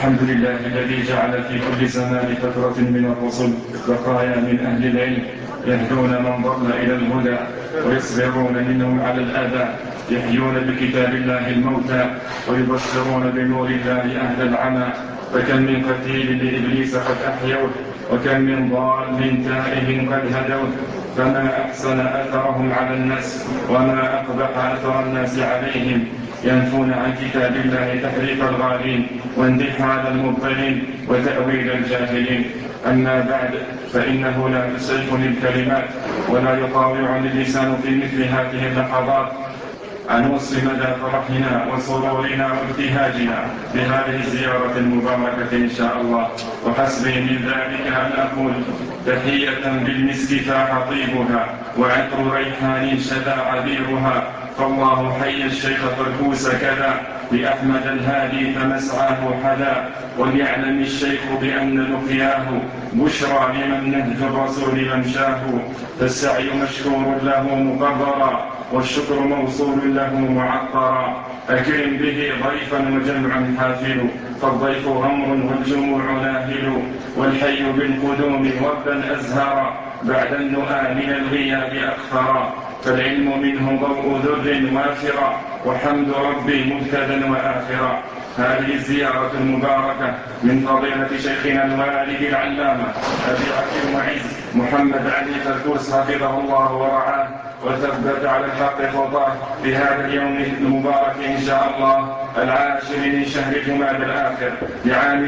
الحمد لله الذي جعل في كل زمان فترة من الرسل بقايا من أهل العلم يهدون من ضل إلى الهدى ويصبرون منهم على الأذى، يحيون بكتاب الله الموتى ويبشرون بنور الله أهل العمى. فكم من قتيل لإبليس قد أحيوه، وكم من ضال تائه قد هدوه. فما أحسن أثرهم على الناس، وما أقبح أثر الناس عليهم. ينفون عن كتاب الله تحريف الغالين واندحال المبطلين وتأويل الجاهلين. أما بعد، فإنه لا تسعفني الكلمات ولا يطاوعني اللسان في مثل هذه اللحظات أن أوصي مدى فرحنا وسرورنا وابتهاجنا بهذه الزيارة المباركة إن شاء الله. وحسبي من ذلك أن أقول: تحية بالمسك فاح طيبها، وعطر ريحان شذا عبيرها. فالله حي الشيخ فركوس كذا، لأحمد الهادي فمسعاه حذا. وليعلم الشيخ بأن لقياه بشرى لمن نهج الرسول ممشاه. فالسعي مشكور له مقررا، والشكر موصول له معطرا. أكرم به ضيفا وجمع حافل، فالضيف غمر والجموع ناهل. والحي بالقدوم وفدا أزهرا، بعد النؤى من الغياب أكثرا. فالعلم منه ضوء ذر وافرا، وحمد ربي مبتدا وآخرا. هذه الزيارة المباركة من فضيلة شيخنا الوالد العلامة أبي عبد المعز محمد علي فركوس حفظه الله ورعاه وثبت على الحق خطاه في هذا اليوم المبارك إن شاء الله، 10 من شهر جماد الآخر لعام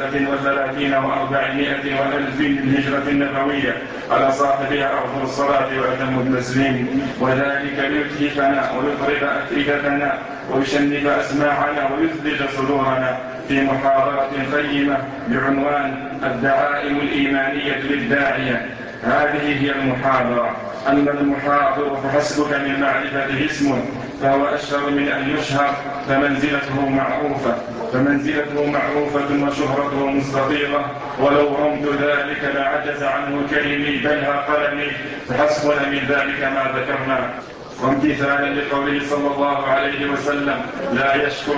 33 و400 وألف للهجرة النبوية، على صاحبها أفضل الصلاة وأتم التسليم. وذلك ليتهفنا ويطرب أفئدتنا ويشنف أسماعنا ويثلج صدورنا في محاضرة قيمة بعنوان الدعائم الإيمانية للداعية. هذه هي المحاضرة. أما المحاضر فحسبك من معرفته اسمه، فهو أشهر من أن يشهر، فمنزلته معروفة وشهرته مستطيرة. ولو رمت ذلك لعجز عنه كلمي بلها قلمي، فحسبنا من ذلك ما ذكرنا. وامتثالا لقوله صلى الله عليه وسلم: لا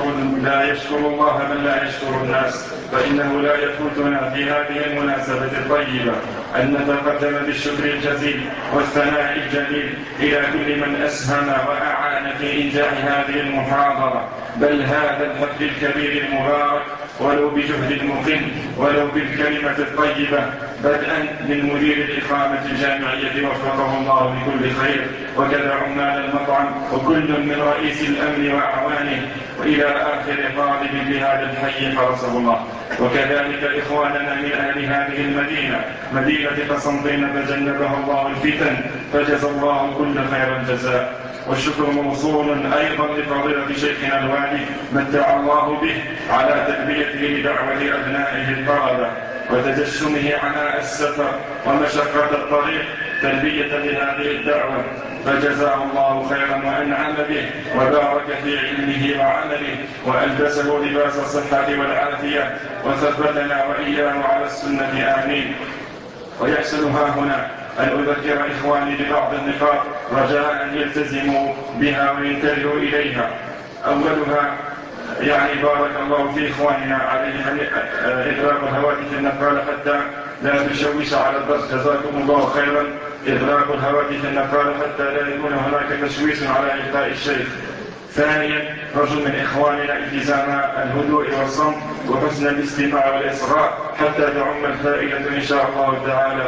يشكر الله من لا يشكر الناس. فإنه لا يفوتنا في هذه المناسبة الطيبة أن نتقدم بالشكر الجزيل والثناء الجميل إلى كل من أسهم وأعان في إنجاح هذه المحاضرة، بل هذا الحفل الكبير المبارك، ولو بجهد مقل، ولو بالكلمة الطيبة، بدءا من مدير الإقامة الجامعية وفقه الله لكل خير، وكذا عمال المطعم، وكل من رئيس الأمن وأعوانه، وإلى آخر طالب بهذا الحي حرسه الله. وكذلك إخواننا من أهل هذه المدينة، مدينة قسنطين، تجنبها الله الفتن، فجزى الله كل خير الجزاء. والشكر موصول أيضا لفضيلة شيخنا الوالي متع الله به على تلبيته لدعوة أبنائه الطلبة وتجشمه عناء السفر ومشقة الطريق تلبية لهذه الدعوة، فجزاه الله خيرا وأنعم به وبارك في علمه وعمله وألبسه لباس الصحة والعافية وثبتنا وإياه على السنة آمين. ويحسن هنا أن أذكر إخواني ببعض النقاط رجاء أن يلتزموا بها وينتبهوا إليها. أولها بارك الله في إخواننا عليهم إغلاق الهواتف النقالة حتى لا تشوش على الدرس، جزاكم الله خيرا. إغلاق الهواتف النقالة حتى لا يكون هناك تشويش على إلقاء الشيخ. ثانيا، رجل من إخواننا التزام الهدوء والصمت وحسن الاستماع والإصغاء حتى تعم الفائدة إن شاء الله تعالى.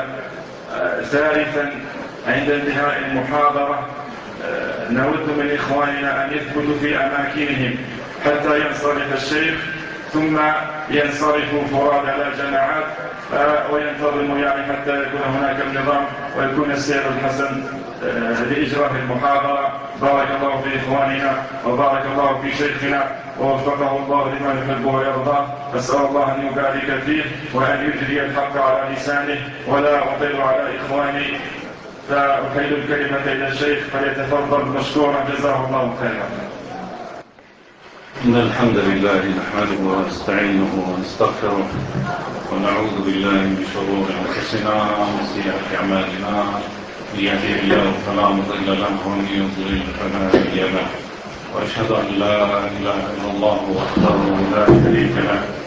ثالثا، عند انتهاء المحاضرة نود من إخواننا أن يثبتوا في أماكنهم حتى ينصرف الشيخ، ثم ينصرفوا فرادى لا جماعات، وينتظموا حتى يكون هناك النظام ويكون السير الحسن لإجراء المحاضرة. بارك الله في إخواننا وبارك الله في شيخنا ووفقه الله لما يحب ويرضى. أسأل الله أن يبارك فيه وأن يجري الحق على لسانه. ولا أطيل على إخواني، فأحيل الكلمة إلى الشيخ فليتفضل مشكورا جزاه الله خيرا. إن الحمد لله نحمده ونستعينه ونستغفره ونعوذ بالله من شرور أنفسنا ومن سيئات أعمالنا. من يهده الله فلا مضل له ومن يضلل فلا هادي له. وأشهد أن لا إله إلا الله وحده لا شريك له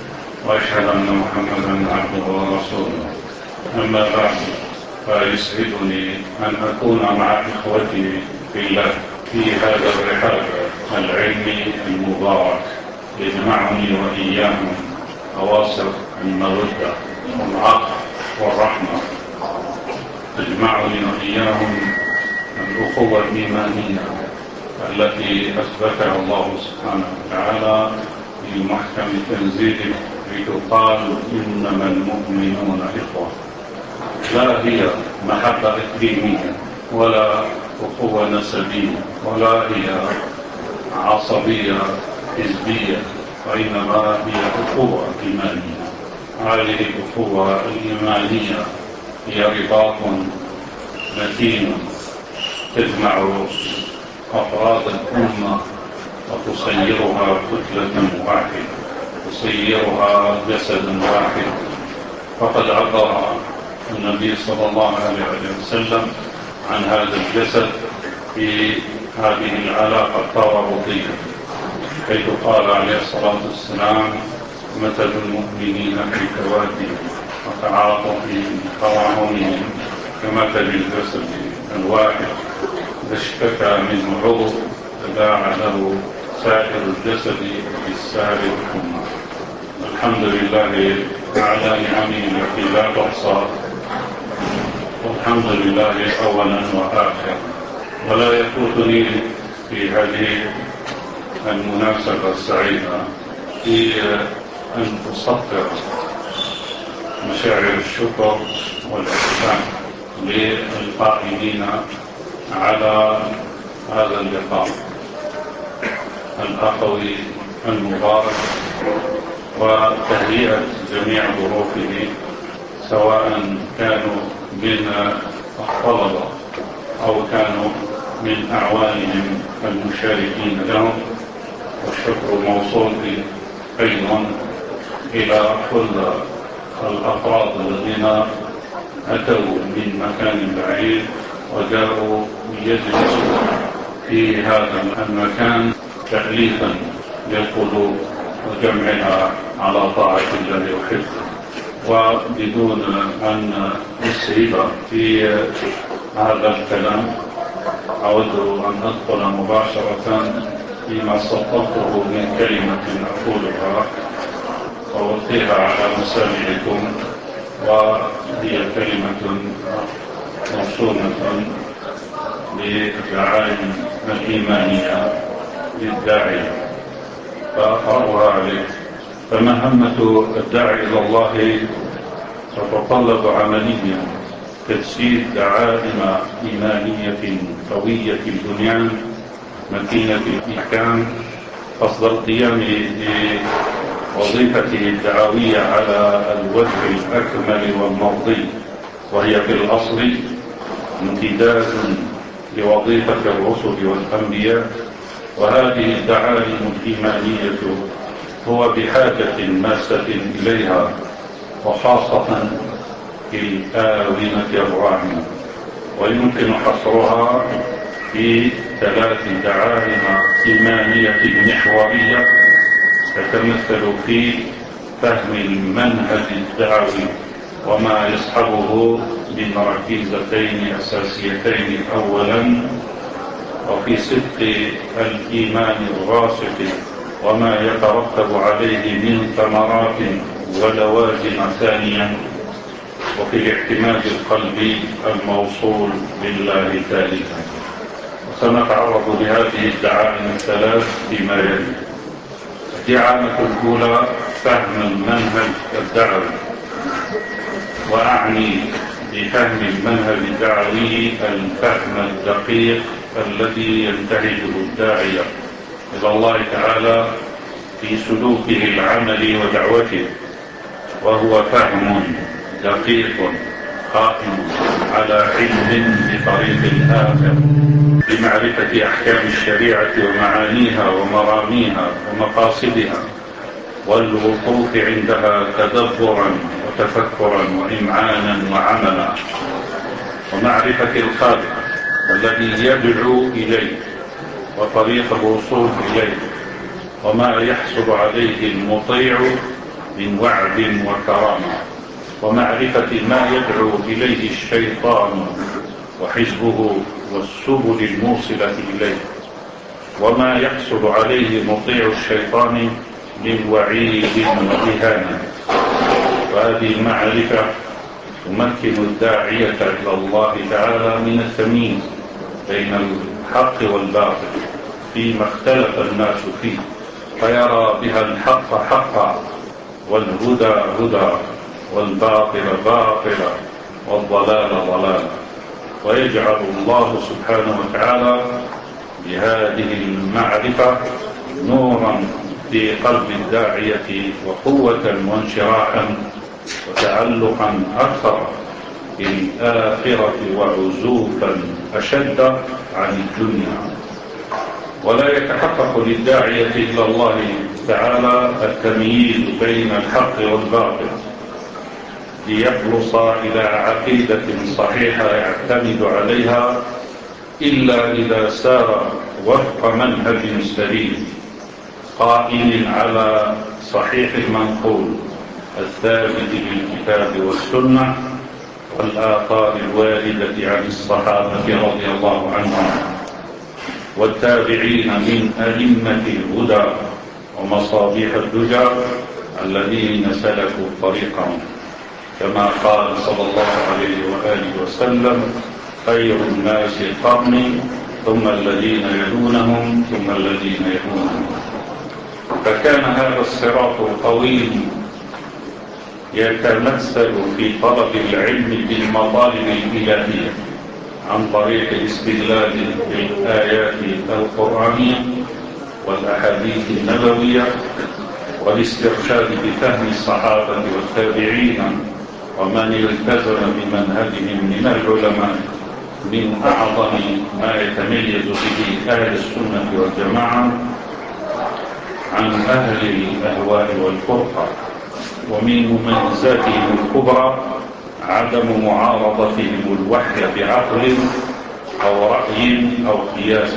وأشهد أن محمدا عبده ورسوله. أما بعد، فيسعدني أن أكون مع إخوتي في الله في هذا الرحاب العلمي المبارك يجمعني وإياهم أواصر المودة والعطف والرحمة، تجمعني وإياهم الأخوة الإيمانية التي أثبتها الله سبحانه وتعالى في محكم تنزيله، لتقال إنما المؤمنون إخوة. لا هي محبة إقليمية ولا أخوة نسبية ولا هي عصبية حزبية، وإنما هي أخوة إيمانية. هذه الأخوة الإيمانية هي رباط متين تجمع أفراد الأمة وتصيرها كتلة واحدة، تصيرها جسدا واحد. فقد عبر النبي صلى الله عليه وسلم عن هذا الجسد في هذه العلاقة الترابطية، حيث قال عليه الصلاة والسلام: مثل المؤمنين في توادهم وتعاطفهم وتراحمهم كمثل الجسد الواحد، إذا اشتكى منه عضو تداعى له سائر الجسد بالسهر والحمى. الحمد لله على نعمه التي لا تحصى، والحمد لله أولا وآخرا. ولا يفوتني في هذه المناسبة السعيدة في أن أصفر مشاعر الشكر والإحسان للقائمين على هذا اللقاء الأخوي المبارك، وتهيئة جميع ظروفه، سواء كانوا من الطلبة أو كانوا من أعوانهم المشاركين لهم. والشكر موصول أيضا إلى كل الأفراد الذين أتوا من مكان بعيد وجاءوا ليجلسوا في هذا المكان تأليفا للقلوب وجمعها على طاعة الله وحفظه. وبدون أن أسهب في هذا الكلام، أود أن أدخل مباشرة فيما سطرته من كلمة أقولها وألقيها على مسامعكم، وهي كلمة موصولة بالدعائم الإيمانية للداعية، فأقرأها عليه. فمهمة الداعي إلى الله تتطلب عمليا تجسيد دعائم إيمانية قوية البنيان متينة الإحكام، قصد القيام بوظيفته الدعوية على الوجه الأكمل والمرضي، وهي في الأصل امتداد لوظيفة الرسل والأنبياء. وهذه الدعائم الإيمانية هو بحاجة ماسة إليها، وخاصة في الآونة الراهنة. ويمكن حصرها في 3 دعائم إيمانية محورية تتمثل في فهم المنهج الدعوي وما يصحبه من ركيزتين أساسيتين: أولا، وفي صدق الإيمان الراسخ وما يترتب عليه من ثمرات ولوازم; ثانيا، وفي الاعتماد القلبي الموصول بالله ثالثا. وسنتعرض لهذه الدعائم ال3 فيما يلي. الدعامة الأولى: فهم المنهج الدعوي. وأعني بفهم المنهج الدعوي الفهم الدقيق الذي ينتهجه الداعية إلى الله تعالى في سلوكه العملي ودعوته، وهو فهم دقيق قائم على علم بطريق الآخر، بمعرفة أحكام الشريعة ومعانيها ومراميها ومقاصدها، والوقوف عندها تدبرا وتفكرا وإمعانا وعملا، ومعرفة الخالق الذي يدعو إليه وطريق الوصول إليه، وما يحصل عليه المطيع من وعد وكرامة، ومعرفة ما يدعو إليه الشيطان وحزبه والسبل الموصلة إليه، وما يحصل عليه مطيع الشيطان من وعيد وإهانة. وهذه المعرفة تمكن الداعية إلى الله تعالى من التمييز بين الحق والباطل فيما اختلف الناس فيه، فيرى بها الحق حقا والهدى هدى والباطل باطلا والضلال ضلالا، ويجعل الله سبحانه وتعالى بهذه المعرفة نورا في قلب الداعية وقوة وانشراحا وتعلقا أكثر بالآخرة وعزوفا أشد عن الدنيا. ولا يتحقق للداعية إلى الله تعالى التمييز بين الحق والباطل ليخلص إلى عقيدة صحيحة يعتمد عليها إلا إذا سار وفق منهج سليم قائم على صحيح المنقول الثابت بالكتاب والسنة والآثار الواردة عن الصحابة رضي الله عنهم والتابعين من أئمة الهدى ومصابيح الدجى الذين سلكوا طريقهم، كما قال صلى الله عليه وآله وسلم: خير الناس قرني ثم الذين يلونهم ثم الذين يلونهم. فكان هذا الصراط القويم يتمثل في طلب العلم بالمطالب الإلهية عن طريق الاستدلال بالآيات القرآنية والأحاديث النبوية والاسترشاد بفهم الصحابة والتابعين ومن التزم بمنهجهم من العلماء من أعظم ما يتميز به أهل السنة والجماعة عن أهل الأهواء والفرقة. ومن مميزاتهم الكبرى عدم معارضتهم الوحي بعقل أو رأي أو قياس،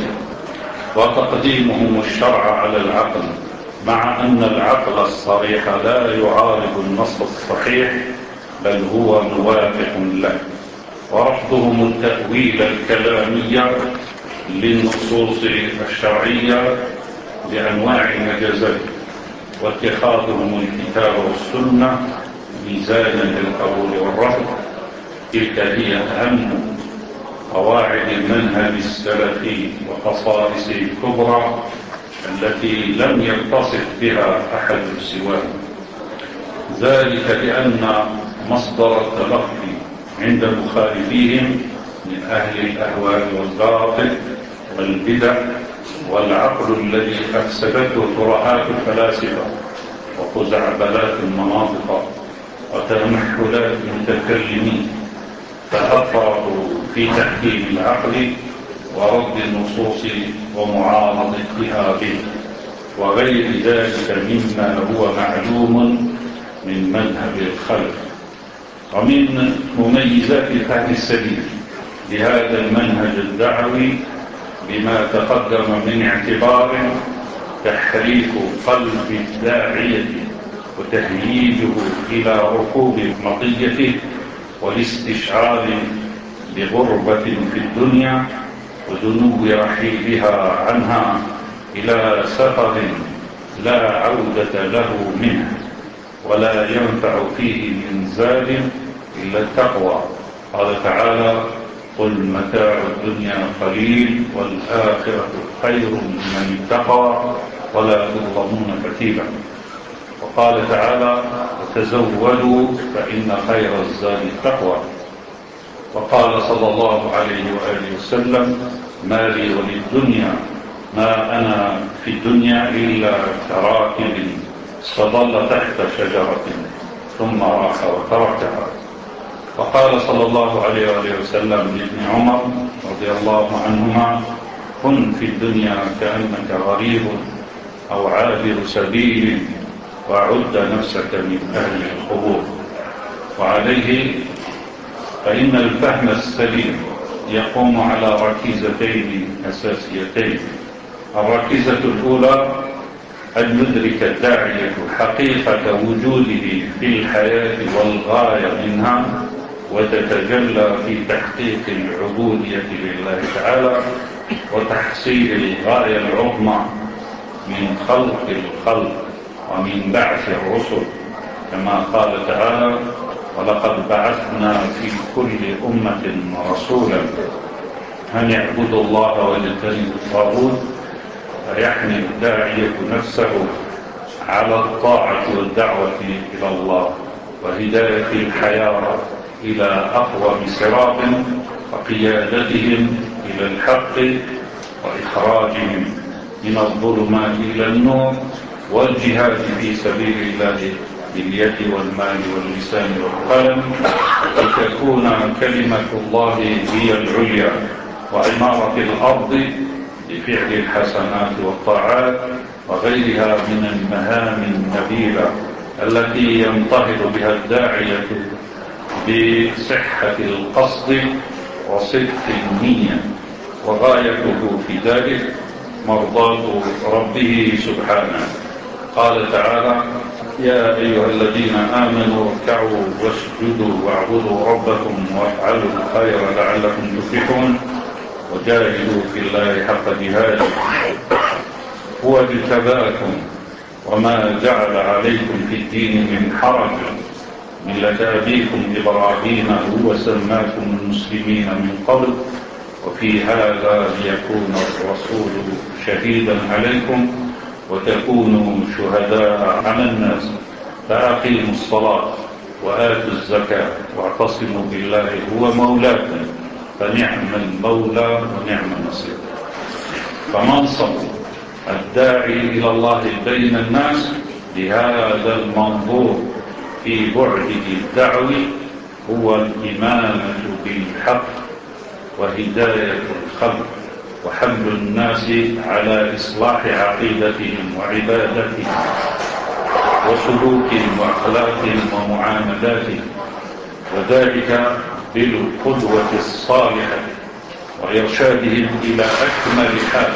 وتقديمهم الشرع على العقل، مع أن العقل الصريح لا يعارض النص الصحيح بل هو موافق له، ورفضهم التأويل الكلامي للنصوص الشرعية بأنواع المجازات، واتخاذهم الكتاب والسنة ميزانا للقبول والرفض. تلك هي أهم قواعد المنهج السلفي وخصائصه الكبرى التي لم يتصف بها أحد سواه، ذلك لأن مصدر التلقي عند مخالفيهم من أهل الأهواء والباطل والبدع والعقل الذي أفسدته ترهات الفلاسفة وخزعبلات المناطق وتمحلات المتكلمين، فأفرطوا في تحكيم العقل ورد النصوص ومعارضتها به وغير ذلك مما هو معلوم من مذهب الخلف. ومن مميزات الفهم السليم لهذا المنهج الدعوي بما تقدم من اعتبار تحريك قلب الداعية وتهييجه إلى ركوب مطيته والاستشعار بغربة في الدنيا ودنو رحيلها عنها إلى سفر لا عودة له منه ولا ينفع فيه من زاد إلا التقوى. قال تعالى: قل متاع الدنيا قليل والآخرة خير لمن اتقى ولا تظلمون فتيلا. وقال تعالى: وتزودوا فإن خير الزاد التقوى. وقال صلى الله عليه وآله وسلم: ما لي وللدنيا ما أنا في الدنيا إلا كراكب استظل تحت شجرة ثم راح وتركها. وقال صلى الله عليه وآله وسلم لابن عمر رضي الله عنهما: كن في الدنيا كأنك غريب أو عابر سبيل وعد نفسك من أهل القبور. وعليه فإن الفهم السليم يقوم على ركيزتين أساسيتين: الركيزة الأولى أن يدرك الداعية حقيقة وجوده في الحياة والغاية منها، وتتجلى في تحقيق العبودية لله تعالى وتحصيل الغاية العظمى من خلق الخلق ومن بعث الرسل، كما قال تعالى: ولقد بعثنا في كل أمة رسولا أن يعبدوا الله واجتنبوا الطاغوت، فيحمل الداعية نفسه على الطاعة والدعوة إلى الله وهداية الحياة إلى أقوم صراط، وقيادتهم إلى الحق وإخراجهم من الظلمات إلى النور، والجهاد في سبيل الله باليد والمال واللسان والقلم، لتكون كلمة الله هي العليا، وعمارة الأرض بفعل الحسنات والطاعات وغيرها من المهام النبيلة التي ينطهر بها الداعية بصحة القصد وصدق النية، وغايته في ذلك مرضاة ربه سبحانه. قال تعالى: يا أيها الذين آمنوا اركعوا واسجدوا واعبدوا ربكم وافعلوا الخير لعلكم تفلحون وجاهدوا في الله حق جهاده هو اجتباكم وما جعل عليكم في الدين من حرج ملة أبيكم إبراهيم هو سماكم المسلمين من قبل وفي هذا ليكون الرسول شهيدا عليكم وتكونوا شهداء على الناس، فأقيموا الصلاة وآتوا الزكاة واعتصموا بالله هو مولاكم فنعم المولى ونعم النصير. فمنصب الداعي إلى الله بين الناس بهذا المنظور في بعده الدعوي هو الإمامة بالحق وهداية الخلق وحمل الناس على إصلاح عقيدتهم وعبادتهم وسلوكهم وأخلاقهم ومعاملاتهم، وذلك بالقدوة الصالحة وإرشادهم إلى أكمل حال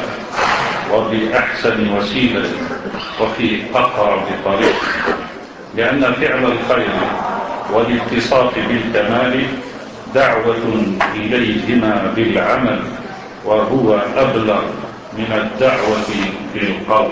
وبأحسن وسيلة وفي أقرب طريق، لأن فعل الخير والاتصاف بالكمال دعوة إليهما بالعمل، وهو أبلغ من الدعوة بالقول.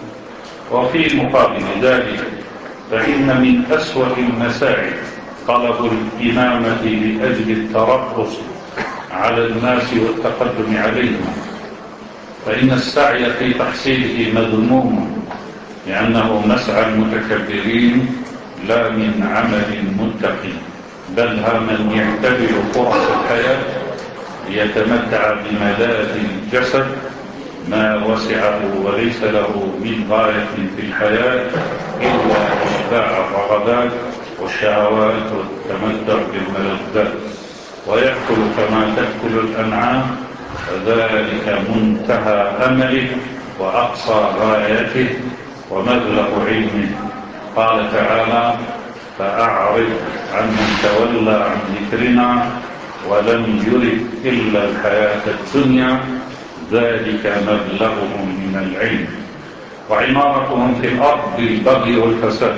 وفي مقابل ذلك فإن من أسوأ المساعي طلب الإمامة لأجل التربص على الناس والتقدم عليهم، فإن السعي في تحصيله مذموم لأنه مسعى المتكبرين لا من عمل متقي، بل من يعتبر فرص الحياة ليتمتع بملاذ الجسد ما وسعه وليس له من غاية في الحياة إلا إشباع الرغبات والشهوات والتمتع بالملذات، ويأكل كما تأكل الأنعام، وذلك منتهى أمله وأقصى غايته ومبلغ علمه. قال تعالى: فأعرض عن من تولى عن ذكرنا ولم يرد إلا الحياة الدنيا ذلك مبلغهم من العلم. وعمارتهم في الأرض بالبغي والفساد،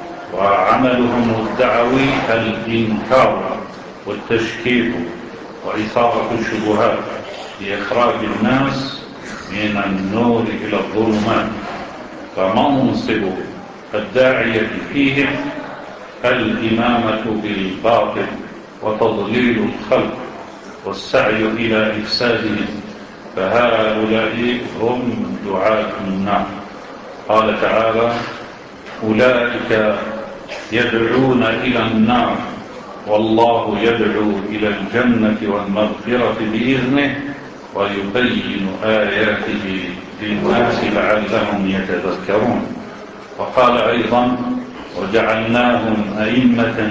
وعملهم الدعوي الإنكار والتشكيك وإثارة الشبهات لإخراج الناس من النور إلى الظلمات. فمنصب الداعية فيهم الإمامة بالباطل وتضليل الخلق والسعي إلى إفسادهم، فهؤلاء هم دعاة النار. قال تعالى: أولئك يدعون إلى النار والله يدعو إلى الجنة والمغفرة بإذنه ويبين آياته للناس لعلهم يتذكرون. وقال أيضا: وجعلناهم أئمة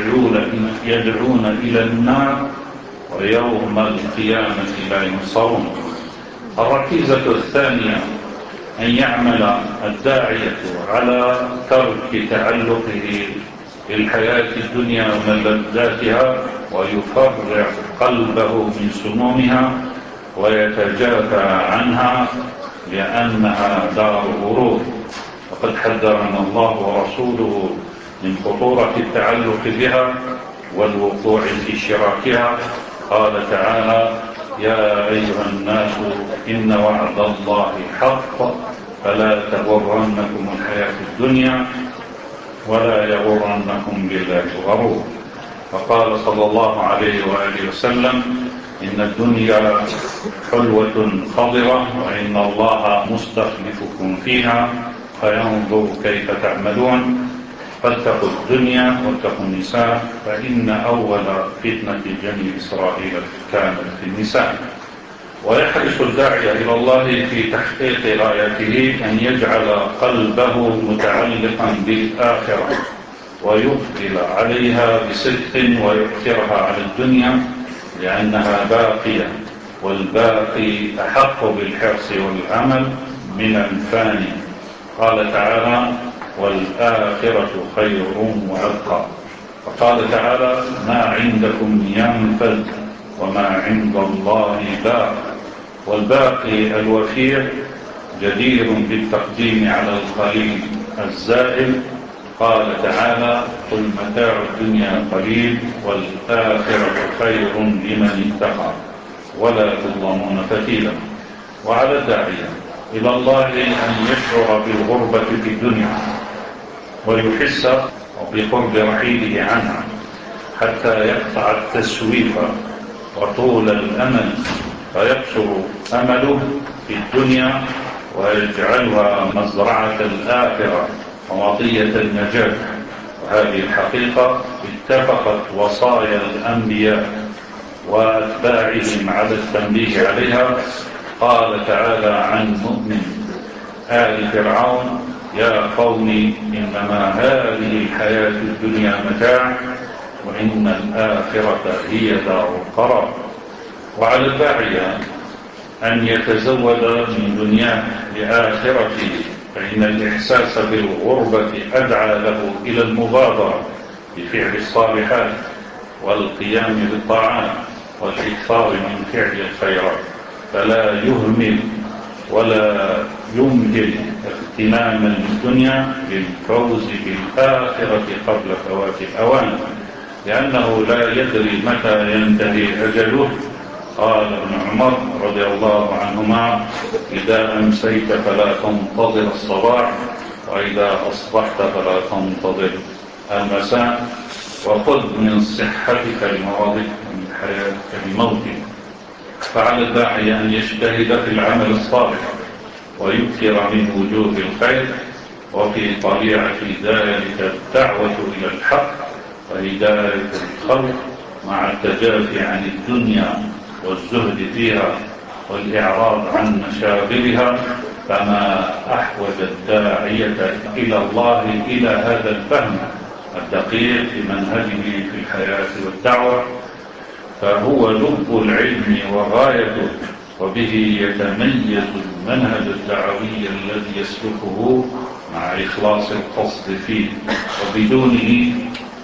يدعون إلى النار ويوم القيامة لا ينصرون. الركيزة الثانية أن يعمل الداعية على ترك تعلقه بالحياة الدنيا وملذاتها ويفرع قلبه من سمومها ويتجافى عنها لأنها دار غرور، وقد حذرنا الله ورسوله من خطورة التعلق بها والوقوع في شراكها. قال تعالى: يا أيها الناس إن وعد الله حق فلا تغرنكم الحياة الدنيا ولا يغرنكم بالله الغرور. فقال صلى الله عليه وآله وسلم: إن الدنيا حلوة خضرة وإن الله مستخلفكم فيها فينظر كيف تعملون. فاتقوا الدنيا واتقوا النساء فإن أول فتنة بني إسرائيل كانت في النساء. ويحرص الداعية إلى الله في تحقيق غايته أن يجعل قلبه متعلقا بالآخرة ويقبل عليها بصدق ويؤثرها على الدنيا لأنها باقية، والباقي أحق بالحرص والعمل من الفاني. قال تعالى: والآخرة خير وأبقى. وقال تعالى: ما عندكم ينفد وما عند الله باق. والباقي الوفير جدير بالتقديم على القليل الزائل. قال تعالى: قل متاع الدنيا قليل والآخرة خير لمن اتقى ولا تظلمون فتيلا. وعلى الداعية إلى الله أن يشعر بالغربة في الدنيا ويحس بقرب رحيله عنها حتى يقطع التسويف وطول الأمل فيقصر أمله في الدنيا ويجعلها مزرعة الآخرة ومطية النجاة. وهذه الحقيقة اتفقت وصايا الأنبياء وأتباعهم على التنبيه عليها. قال تعالى عن مؤمن آل فرعون: يا قوم إنما هذه الحياة الدنيا متاع وإن الآخرة هي دار القرار. وعلى الداعية أن يتزود من دنياه لآخرته، فإن الإحساس بالغربة أدعى له إلى المبادرة بفعل الصالحات والقيام بالطاعات والإكثار من فعل الخيرات، فلا يهمل ولا يمهل اغتناما للدنيا للفوز بالآخرة قبل فوات الأوان، لأنه لا يدري متى ينتهي أجله. قال ابن عمر رضي الله عنهما: إذا أمسيت فلا تنتظر الصباح وإذا أصبحت فلا تنتظر المساء، وخذ من صحتك لمرضك ومن حياتك لموتك. فعلى الداعي أن يجتهد في العمل الصالح ويكثر من وجوه الخير، وفي طبيعة ذلك الدعوة إلى الحق وهداية الخلق مع التجافي عن الدنيا والزهد فيها والإعراض عن مشاغلها. فما أحوج الداعية إلى الله إلى هذا الفهم الدقيق لمنهجه في الحياة والدعوة، فهو لب العلم وغايته، وبه يتميز المنهج الدعوي الذي يسلكه مع إخلاص القصد فيه، وبدونه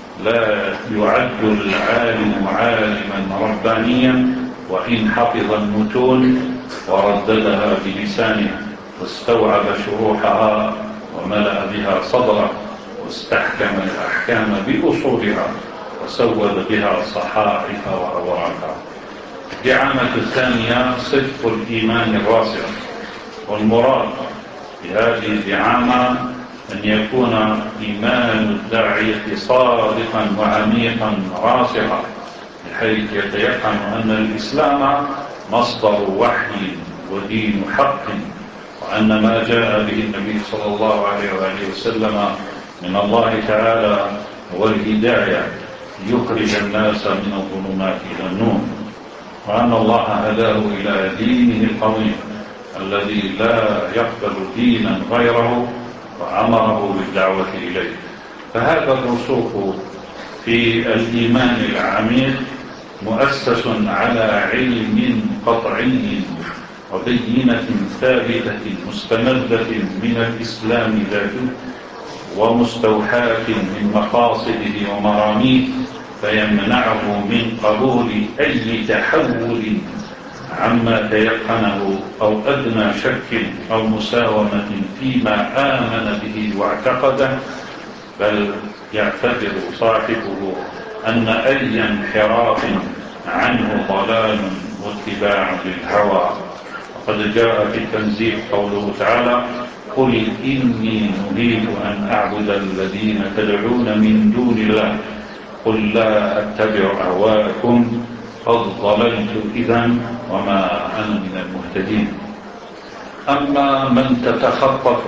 لا يعد العالم عالما ربانيا وإن حفظ المتون ورددها بلسانه واستوعب شروحها وملأ بها صدره واستحكم الأحكام بأصولها وسود بها صحائف وأوراقها. الدعامة الثانية صدق الإيمان الراسخ. والمراد بهذه الدعامة أن يكون إيمان الداعية صادقا وعميقا راسخا، بحيث يتيقن أن الإسلام مصدر وحي ودين حق، وأن ما جاء به النبي صلى الله عليه وآله وسلم من الله تعالى هو الهداية يخرج الناس من الظلمات إلى النور، وأن الله هداه إلى دينه القويم الذي لا يقبل دينا غيره، وأمره بالدعوة إليه. فهذا الرسوخ في الإيمان العميق مؤسس على علم قطعي وبينة ثابتة مستمدة من الإسلام ذاته ومستوحاة من مقاصده ومراميه، فيمنعه من قبول أي تحول عما تيقنه أو أدنى شك أو مساومة فيما آمن به واعتقده، بل يعتبر صاحبه أن أي انحراف عنه ضلال واتباع للهوى. وقد جاء في التنزيل قوله تعالى: قل إني نهيت أن أعبد الذين تدعون من دون الله قل لا أتبع أهواءكم قد ضللت إذا وما أنا من المهتدين. أما من تتخطف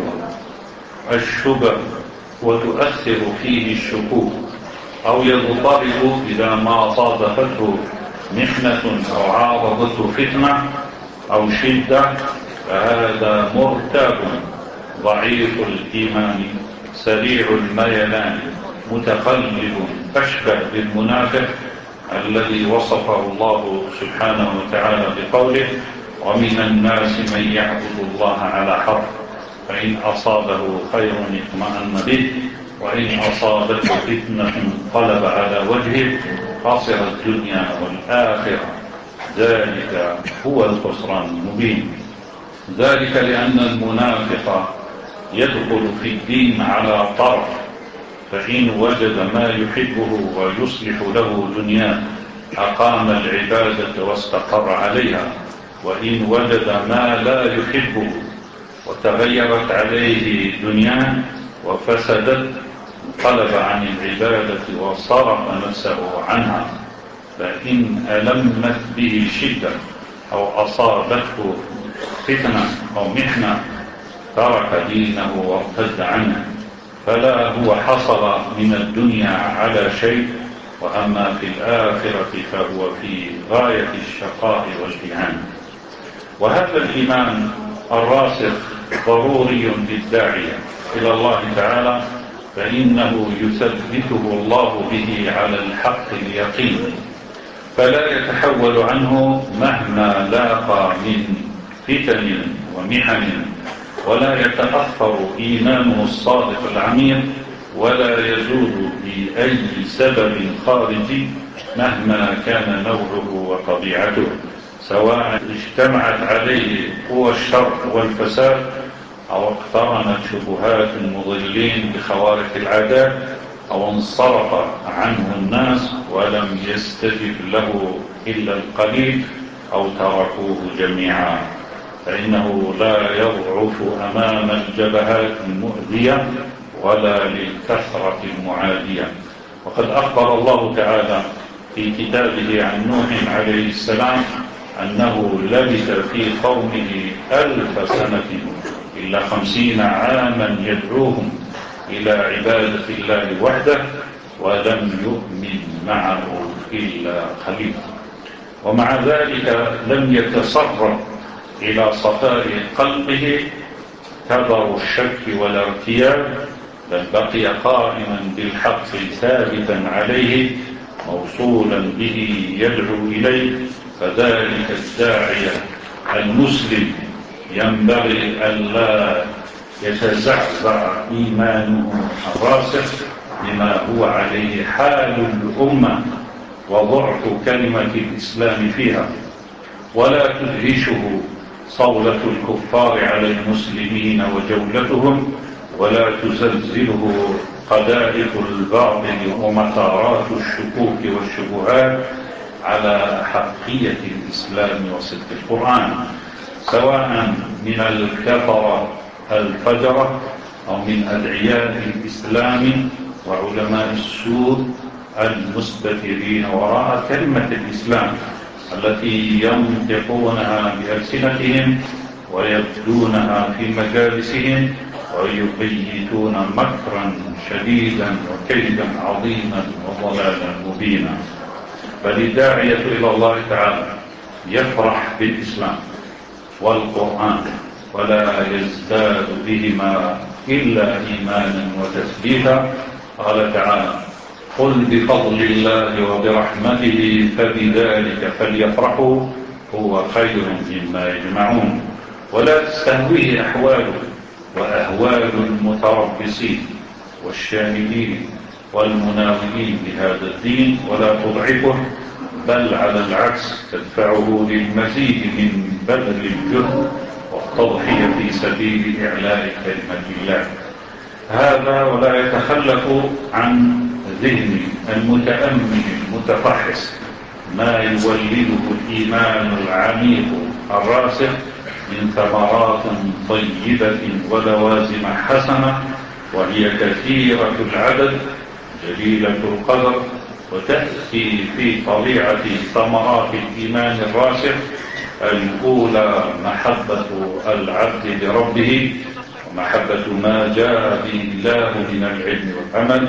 الشبه وتؤثر فيه الشكوك أو يضطرب إذا ما صادفته محنة أو عارضته فتنة أو شدة، فهذا مرتاب ضعيف الإيمان سريع الميلان متقلب، أشبه بالمنافق الذي وصفه الله سبحانه وتعالى بقوله: ومن الناس من يعبد الله على حرف فإن أصابه خير اطمأن به وإن أصابته فتنة انقلب على وجهه خسر الدنيا والآخرة ذلك هو الخسران المبين. ذلك لأن المنافق يدخل في الدين على طرف، فإن وجد ما يحبه ويصلح له دنياه أقام العبادة واستقر عليها، وإن وجد ما لا يحبه وتغيرت عليه دنياه وفسدت انقلب عن العبادة وصرف نفسه عنها. فإن ألمت به شدة أو أصابته فتنة أو محنة ترك دينه وارتد عنه، فلا هو حصل من الدنيا على شيء، وأما في الآخرة فهو في غاية الشقاء والإهانة. وهذا الإيمان الراسخ ضروري للداعية إلى الله تعالى، فإنه يثبته الله به على الحق اليقين، فلا يتحول عنه مهما لاقى من فتن ومحن، ولا يتأثر إيمانه الصادق العميق، ولا يزول بأي سبب خارجي مهما كان نوعه وطبيعته، سواء اجتمعت عليه قوى الشر والفساد أو اقترنت شبهات المضلين بخوارق العادات، أو انصرف عنه الناس ولم يستجب له إلا القليل أو تركوه جميعا، فإنه لا يضعف أمام الجبهات المؤذية ولا للكثرة المعادية. وقد أخبر الله تعالى في كتابه عن نوح عليه السلام أنه لبث في قومه 1000 سنة إلا 50 عاما يدعوهم إلى عبادة الله وحده ولم يؤمن معه إلا قليل. ومع ذلك لم يتصرف إلى صفاء قلبه كبر الشك والارتياب، بل بقي قائما بالحق ثابتا عليه موصولا به يدعو إليه. فذلك الداعية المسلم ينبغي ألا يتزعزع إيمانه الراسخ لما هو عليه حال الأمة وضعف كلمة الإسلام فيها، ولا تدهشه صولة الكفار على المسلمين وجولتهم، ولا تزلزله قذائف الباطل ومطارات الشكوك والشبهات على حقية الإسلام وصدق القرآن، سواء من الكفرة الفجرة أو من أدعياء الإسلام وعلماء السوء المستترين وراء كلمة الإسلام التي ينطقونها بألسنتهم ويبدونها في مجالسهم ويبيتون مكرا شديدا وكيدا عظيما وضلالا مبينا. فالداعية إلى الله تعالى يفرح بالإسلام والقرآن ولا يزداد بهما إلا إيمانا وتثبيتا. قال تعالى: قل بفضل الله وبرحمته فبذلك فليفرحوا هو خير مما يجمعون. ولا تستهويه أحواله وأهوال المتربصين والشاملين والمناوئين لهذا الدين، ولا تضعفه بل على العكس تدفعه للمزيد من بذل الجهد والتضحية في سبيل إعلاء كلمة الله. هذا ولا يتخلف عن ذهن المتأمل المتفحص ما يولده الإيمان العميق الراسخ من ثمرات طيبة ولوازم حسنة، وهي كثيرة العدد جليلة القدر، وتأتي في طبيعة ثمرات الإيمان الراسخ الأولى محبة العبد لربه، ومحبة ما جاء به الله من العلم والعمل،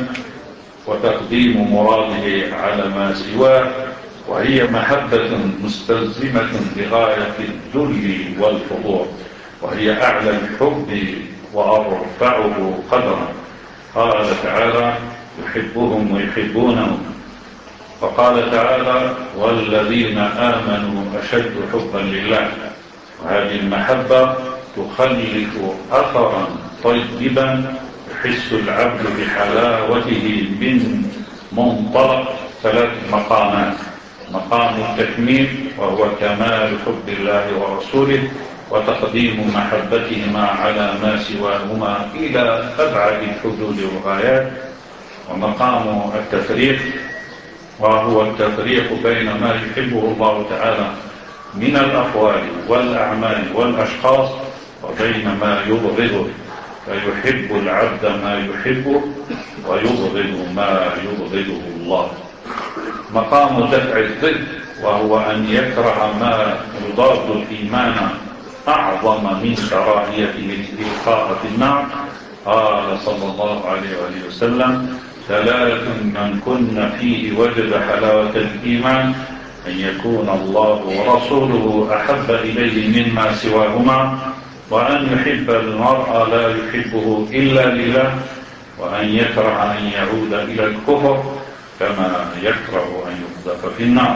وتقديم مراده على ما سواه، وهي محبة مستلزمة لغاية الذل والخضوع، وهي أعلى الحب وأرفعه قدرا. قال تعالى: يحبهم ويحبونه. وقال تعالى: والذين آمنوا أشد حبا لله. وهذه المحبة تخلف أثرا طيبا يحس العبد بحلاوته من منطلق 3 مقامات: مقام التكميل وهو كمال حب الله ورسوله وتقديم محبتهما على ما سواهما إلى أبعد الحدود والغايات، ومقام التفريق وهو التفريق بين ما يحبه الله تعالى من الأقوال والأعمال والأشخاص وبين ما يبغضه، فيحب العبد ما يحبه ويبغض ما يبغضه الله. مقام دفع الضد وهو أن يكره ما يضاد الإيمان أعظم من كراهيته الإلقاء في النار. قال صلى الله عليه وآله وسلم: 3 من كن فيه وجد حلاوة الإيمان: أن يكون الله ورسوله أحب إليه مما سواهما، وأن يحب المرء لا يحبه إلا لله، وأن يكره أن يعود إلى الكفر كما يكره أن يقذف في النار.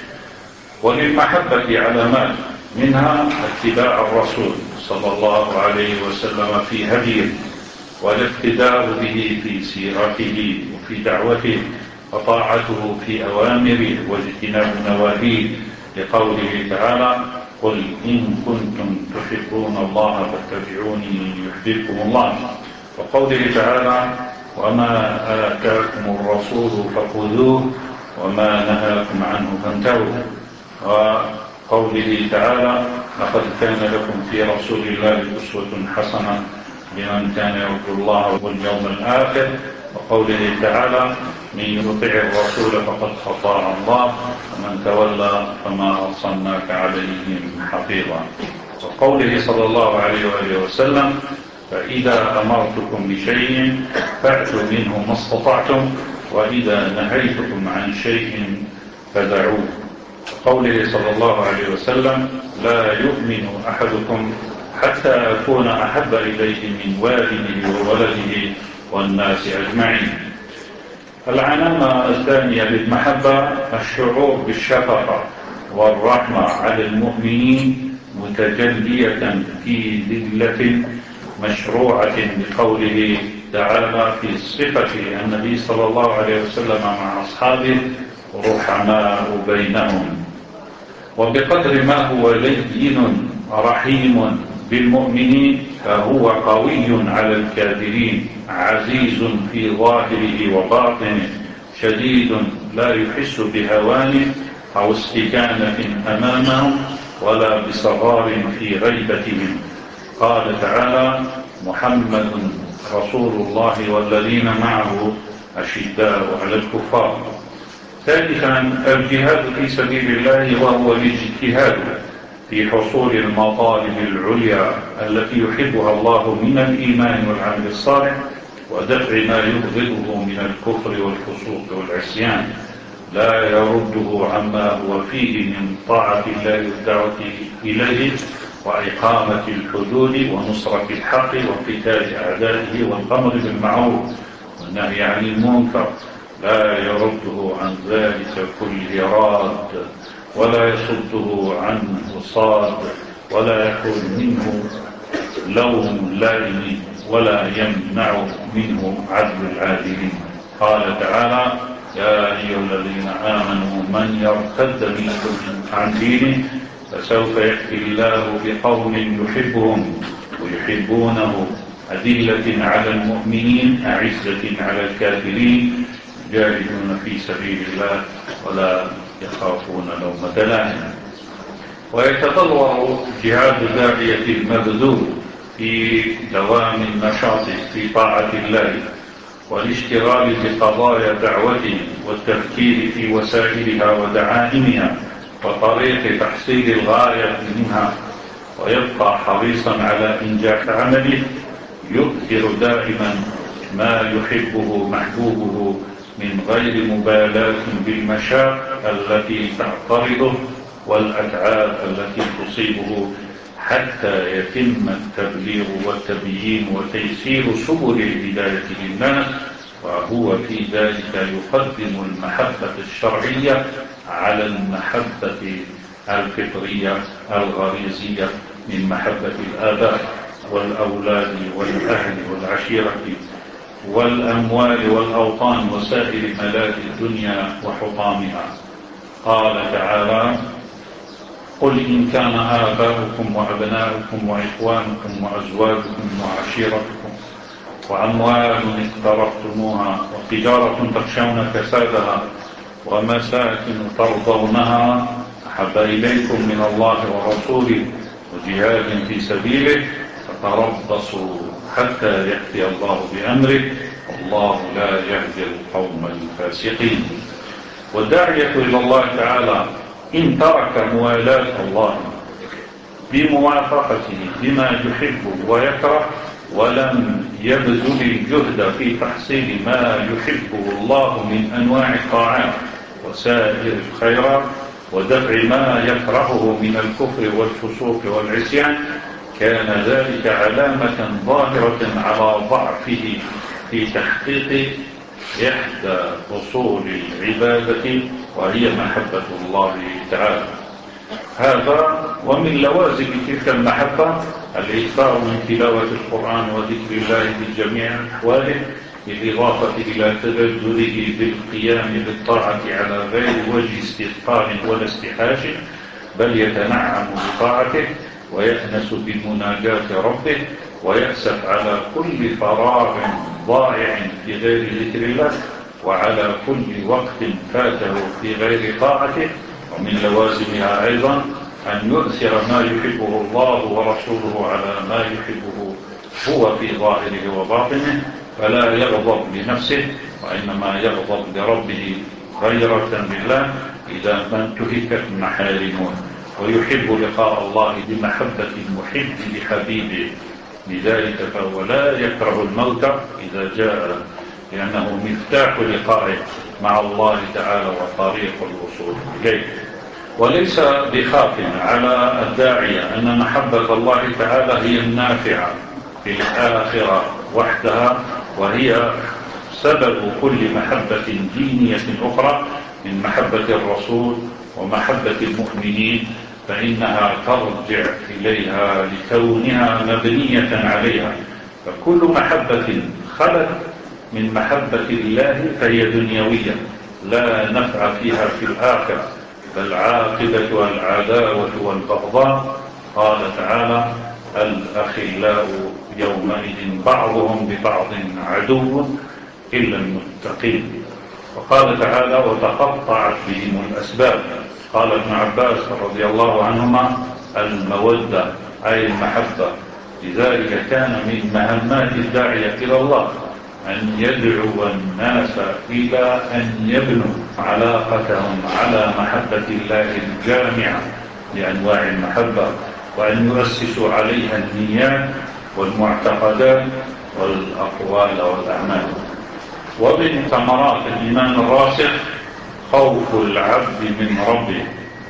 وللمحبة علامات، منها اتباع الرسول صلى الله عليه وسلم في هديه، والاقتداء به في سيرته وفي دعوته، وطاعته في أوامره واجتناب نواهيه، لقوله تعالى: قل إن كنتم تحبون الله فاتبعوني يحببكم الله. وقوله تعالى: وما آتاكم الرسول فخذوه وما نهاكم عنه فانتهوا. وقوله تعالى: لقد كان لكم في رسول الله أسوة حسنة لمن كان يرجو الله واليوم الآخر. وقوله تعالى: من يطع الرسول فقد أطاع الله ومن تولى فما أرسلناك عليهم حفيظا. وقوله صلى الله عليه وآله وسلم: فإذا أمرتكم بشيء فأتوا منه ما استطعتم، وإذا نهيتكم عن شيء فدعوه. وقوله صلى الله عليه وسلم: لا يؤمن أحدكم حتى أكون أحب إليه من والده وولده والناس أجمعين. العلامة الثانية للمحبة الشعور بالشفقة والرحمة على المؤمنين متجلية في ذلة مشروعة، بقوله تعالى في صفة النبي صلى الله عليه وسلم مع أصحابه: رحماء بينهم. وبقدر ما هو لين رحيم بالمؤمنين فهو قوي على الكافرين، عزيز في ظاهره وباطنه، شديد لا يحس بهوان أو استكانة أمامهم ولا بصغار في غيبتهم. قال تعالى: محمد رسول الله والذين معه أشداء على الكفار. ثالثا الجهاد في سبيل الله، وهو الاجتهاد في حصول المطالب العليا التي يحبها الله من الإيمان والعمل الصالح، ودفع ما يبغضه من الكفر والفسوق والعصيان، لا يرده عما هو فيه من طاعة الله والدعوة إليه وإقامة الحدود ونصرة الحق وقتال أعدائه والأمر بالمعروف والنهي عن المنكر، لا يرده عن ذلك كله راد، ولا يصده عنه صاد، ولا يكون منه لوم لائم، ولا يمنع منه عدل العادلين. قال تعالى: يا أيها الذين آمنوا من يرتد منكم عن دينه فسوف يأتي الله بقوم يحبهم ويحبونه أذلة على المؤمنين أعزة على الكافرين يجاهدون في سبيل الله ولا يخافون لومة لائم. ويتطور جهاد الداعية المبذول في دوام النشاط في طاعة الله والاشتغال بقضايا دعوته والتفكير في وسائلها ودعائمها وطريق تحصيل الغاية منها، ويبقى حريصا على إنجاح عمله، يؤثر دائما ما يحبه محبوبه من غير مبالاة بالمشاق التي تعترضه والأتعاب التي تصيبه، حتى يتم التبليغ والتبيين وتيسير سبل الهداية للناس، وهو في ذلك يقدم المحبة الشرعية على المحبة الفطرية الغريزية من محبة الآباء والأولاد والأهل والعشيرة والأموال والأوطان وسائر ملاذ الدنيا وحطامها. قال تعالى: قل إن كان آباؤكم وأبناؤكم وإخوانكم وأزواجكم وعشيرتكم وأموال اقترفتموها وتجارة تخشون كسادها ومساكن ترضونها أحب إليكم من الله ورسوله وجهاد في سبيله فتربصوا حتى يأتي الله بأمره والله لا يهدي القوم الفاسقين. والداعية إلى الله تعالى إن ترك موالاة الله بموافقته بما يحب ويكره ولم يبذل الجهد في تحصيل ما يحبه الله من أنواع الطاعات وسائر الخيرات ودفع ما يكرهه من الكفر والفسوق والعصيان، كان ذلك علامة ظاهرة على ضعفه في تحقيق إحدى أصول العبادة وهي محبة الله تعالى. هذا ومن لوازم تلك المحبة الإكثار من تلاوة القرآن وذكر الله في جميع أحواله، بالإضافة إلى تبذله بالقيام بالطاعة على غير وجه استثقال ولا استحاش، بل يتنعم بطاعته ويأنس بمناجاة ربه ويأسف على كل فراغ ضائع في غير ذكر الله وعلى كل وقت فاته في غير طاعته. ومن لوازمها أيضا أن يؤثر ما يحبه الله ورسوله على ما يحبه هو في ظاهره وباطنه، فلا يغضب لنفسه وإنما يغضب لربه غيرة بالله إذا ما انتهكت محارمه، ويحب لقاء الله بمحبة المحب لحبيبه، لذلك فهو لا يكره الموت إذا جاء، لأنه مفتاح لقائه مع الله تعالى وطريق الوصول إليه. وليس بخاف على الداعية أن محبة الله تعالى هي النافعة في الآخرة وحدها، وهي سبب كل محبة دينية أخرى من محبة الرسول ومحبة المؤمنين، فإنها ترجع إليها لكونها مبنية عليها. فكل محبة خلت من محبة الله فهي دنيوية لا نفع فيها في الآخرة، بل عاقبة العداوة والبغضاء. قال تعالى: الأخلاء يومئذ بعضهم ببعض عدو إلا المتقين. وقال تعالى: وتقطعت بهم الأسباب. قال ابن عباس رضي الله عنهما: المودة أي المحبة. لذلك كان من مهمات الداعية إلى الله أن يدعو الناس إلى أن يبنوا علاقتهم على محبة الله الجامعة لأنواع المحبة، وأن يؤسسوا عليها النيات والمعتقدات والأقوال والأعمال. ومن ثمرات الإيمان الراسخ خوف العبد من ربه،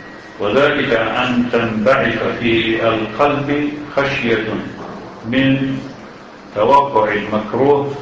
وذلك أن تنبعث في القلب خشية من توقع المكروه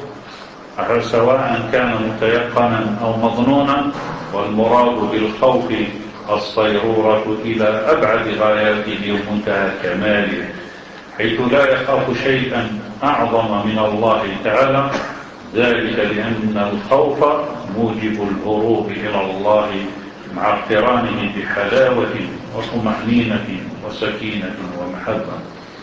سواء كان متيقنا أو مظنونا، والمراد بالخوف الصيرورة إلى أبعد غاياته ومنتهى كماله، حيث لا يخاف شيئا أعظم من الله تعالى، ذلك لأن الخوف موجب الهروب إلى الله مع اقترانه بحلاوة وطمأنينة وسكينة ومحبة.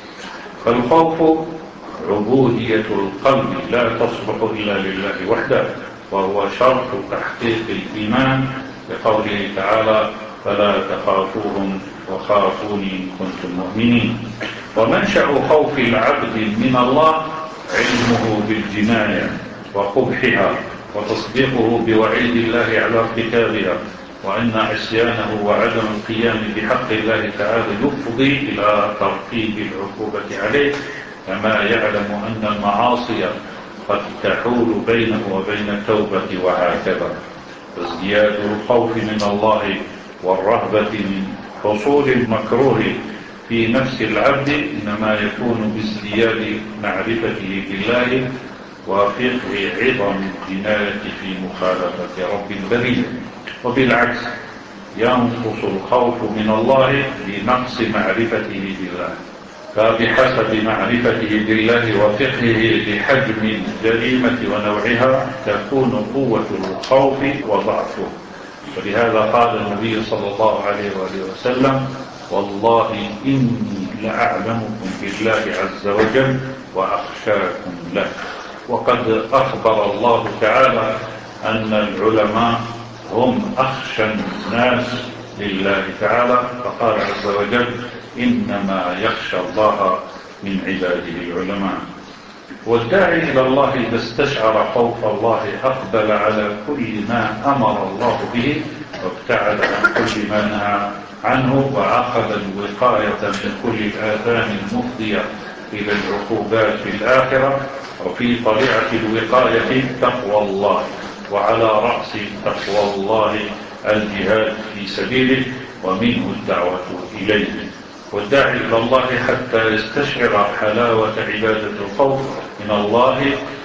فالخوف عبودية القلب لا تصلح إلا لله وحده، وهو شرط تحقيق الإيمان بقوله تعالى: فلا تخافوهم وخافوني إن كنتم مؤمنين. ومنشأ خوف العبد من الله علمه بالجناية وقبحها وتصديقه بوعيد الله على ارتكابها، وأن عصيانه وعدم القيام بحق الله تعالى يفضي إلى ترتيب العقوبة عليه، كما يعلم أن المعاصي قد تحول بينه وبين التوبة وهكذا. فازدياد الخوف من الله والرهبة من حصول المكروه في نفس العبد إنما يكون بازدياد معرفته بالله وفقه عظم الجناية في مخالفة رب البرية. وبالعكس ينقص الخوف من الله بنقص معرفته بالله، فبحسب معرفته بالله وفقهه لحجم الجريمة ونوعها تكون قوة الخوف وضعفه. ولهذا قال النبي صلى الله عليه وآله وسلم: والله إني لأعلمكم بالله عز وجل وأخشاكم له. وقد أخبر الله تعالى أن العلماء هم أخشى الناس لله تعالى، فقال عز وجل: إنما يخشى الله من عباده العلماء. والداعي إلى الله إذا استشعر خوف الله أقبل على كل ما أمر الله به وابتعد عن كل ما نهى عنه، وأخذ الوقاية من كل الآثام المفضية إلى العقوبات في الآخرة. وفي طليعة الوقاية تقوى الله، وعلى رأس تقوى الله الجهاد في سبيله ومنه الدعوة إليه. والداعي إلى الله حتى يستشعر حلاوة عبادة الخوف من الله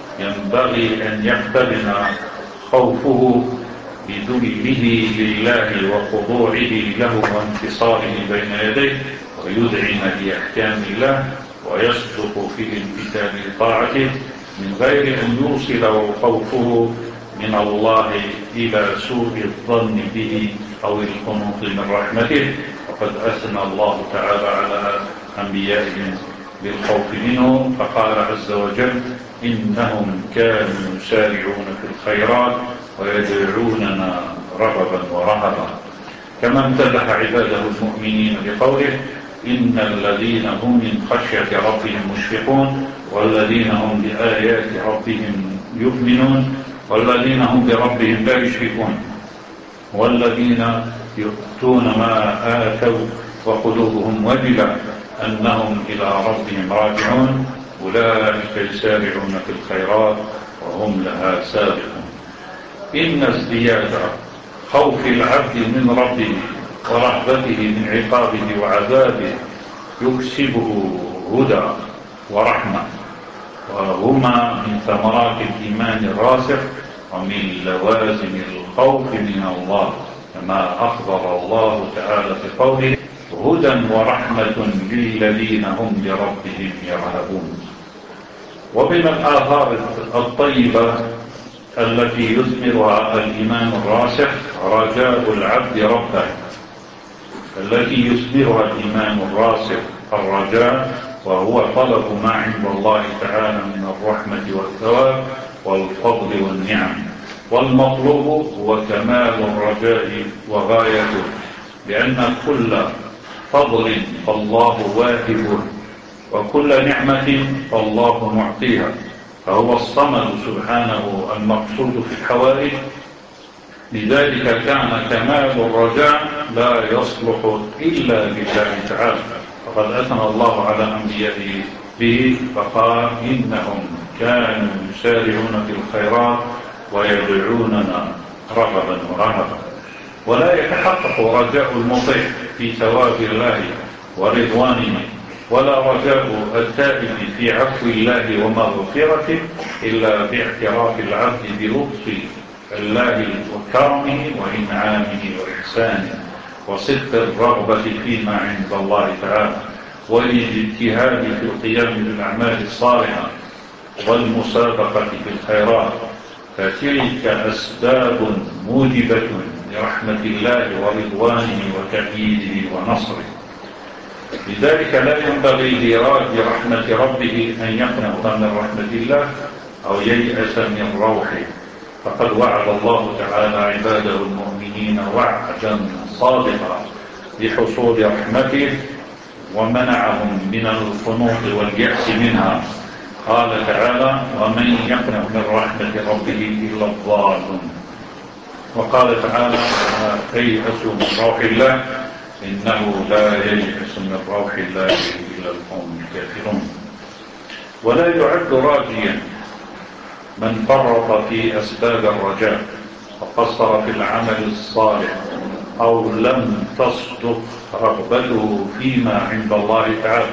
ينبغي أن يقترن خوفه بذله لله وخضوعه له وانتصاره بين يديه، ويذعن لأحكام الله ويصدق في الامتثال لطاعته، من غير أن يوصل خوفه من الله إلى سوء الظن به أو القنوط من رحمته. وقد أثنى الله تعالى على أنبيائهم بالخوف منه، فقال عز وجل: إنهم كانوا يسارعون في الخيرات ويدعوننا رغبا ورهبا. كما امتدح عباده المؤمنين بقوله: إن الذين هم من خشية ربهم مشفقون والذين هم بآيات ربهم يؤمنون والذين هم بربهم لا يشركون والذين يؤتون ما آتوا وقلوبهم وجلة أنهم إلى ربهم راجعون أولئك يسارعون في الخيرات وهم لها سابقون. إن ازدياد خوف العبد من ربه ورهبته من عقابه وعذابه يكسبه هدى ورحمة، وهما من ثمرات الإيمان الراسخ ومن لوازم الخوف من الله، كما أخبر الله تعالى في قوله: هدى ورحمة للذين هم لربهم يرهبون. ومن الآثار الطيبة التي يثمرها الإيمان الراسخ رجاء العبد ربه، التي يثمرها الإيمان الراسخ الرجاء، وهو طلب ما عند الله تعالى من الرحمة والثواب والفضل والنعم. والمطلوب هو كمال الرجاء وغايته، لأن كل فضل فالله واهبه وكل نعمة فالله معطيها، فهو الصمد سبحانه المقصود في الحوائج. لذلك كان كمال الرجاء لا يصلح إلا لله تعالى، فقد أثنى الله على أنبيائه به فقال: إنهم كانوا يسارعون في الخيرات ويدعوننا رغبا ورهبا. ولا يتحقق رجاء المطيع في ثواب الله ورضوانه ولا رجاء التائب في عفو الله ومغفرته إلا باعتراف العبد بلطف الله وكرمه وإنعامه وإحسانه وصدق الرغبة فيما عند الله تعالى والاجتهاد في القيام بالأعمال الصالحة والمسابقة في الخيرات، فتلك أسباب موجبة لرحمة الله ورضوانه وتأييده ونصره. لذلك لا ينبغي لراد رحمة ربه أن يقنط من رحمة الله أو ييأس من روحه، فقد وعد الله تعالى عباده المؤمنين وعدا صادقا بحصول رحمته ومنعهم من القنوط واليأس منها. قال تعالى: ومن يقنط من رحمة ربه إلا الضالون. وقال تعالى: وما تيأسوا من روح الله إنه لا ييأس من روح الله إلا القوم الكافرون. ولا يعد راجيا من فرط في أسباب الرجاء وقصر في العمل الصالح أو لم تصدق رغبته فيما عند الله تعالى،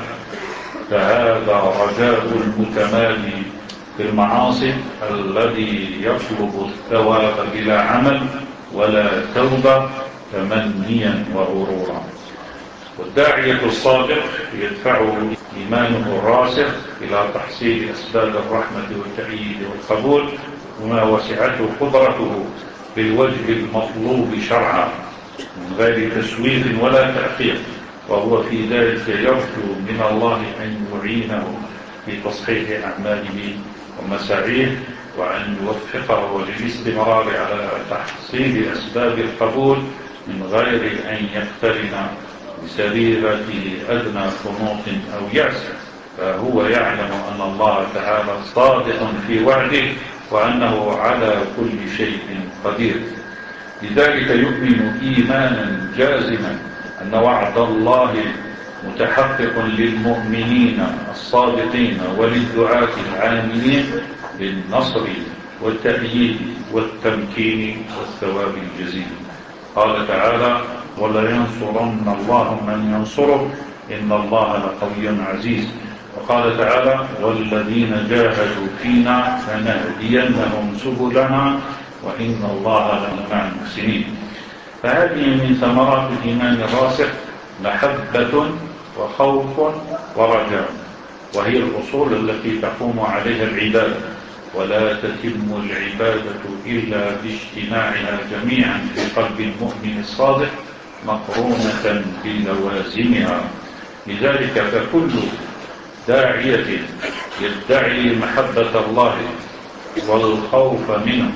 فهذا رجاء المتمادي في المعاصي الذي يطلب الثواب بلا عمل ولا توبة تمنيا وغرورا. والداعية الصادق يدفعه إيمانه الراسخ إلى تحصيل أسباب الرحمة والتأييد والقبول وما وسعته قدرته بالوجه المطلوب شرعا من غير تسويف ولا تأخير، وهو في ذلك يرجو من الله أن يعينه في تصحيح أعماله ومساعيه، وأن يوفقه للاستمرار على تحصيل أسباب القبول من غير أن يقترن بسريرته أدنى قنوط أو يأس، فهو يعلم أن الله تعالى صادق في وعده وأنه على كل شيء قدير. لذلك يؤمن إيمانا جازما أن وعد الله متحقق للمؤمنين الصادقين وللدعاة العاملين بالنصر والتأييد والتمكين والثواب الجزيل. قال تعالى: ولينصرن الله من ينصره إن الله لقوي عزيز. وقال تعالى: والذين جاهدوا فينا لنهدينهم سبلنا وإن الله لمع المحسنين. فهذه من ثمرات الإيمان الراسخ محبة وخوف ورجاء، وهي الأصول التي تقوم عليها العبادة، ولا تتم العبادة إلا باجتماعها جميعا في قلب المؤمن الصادق مقرونة بلوازمها. لذلك فكل داعية يدعي محبة الله والخوف منه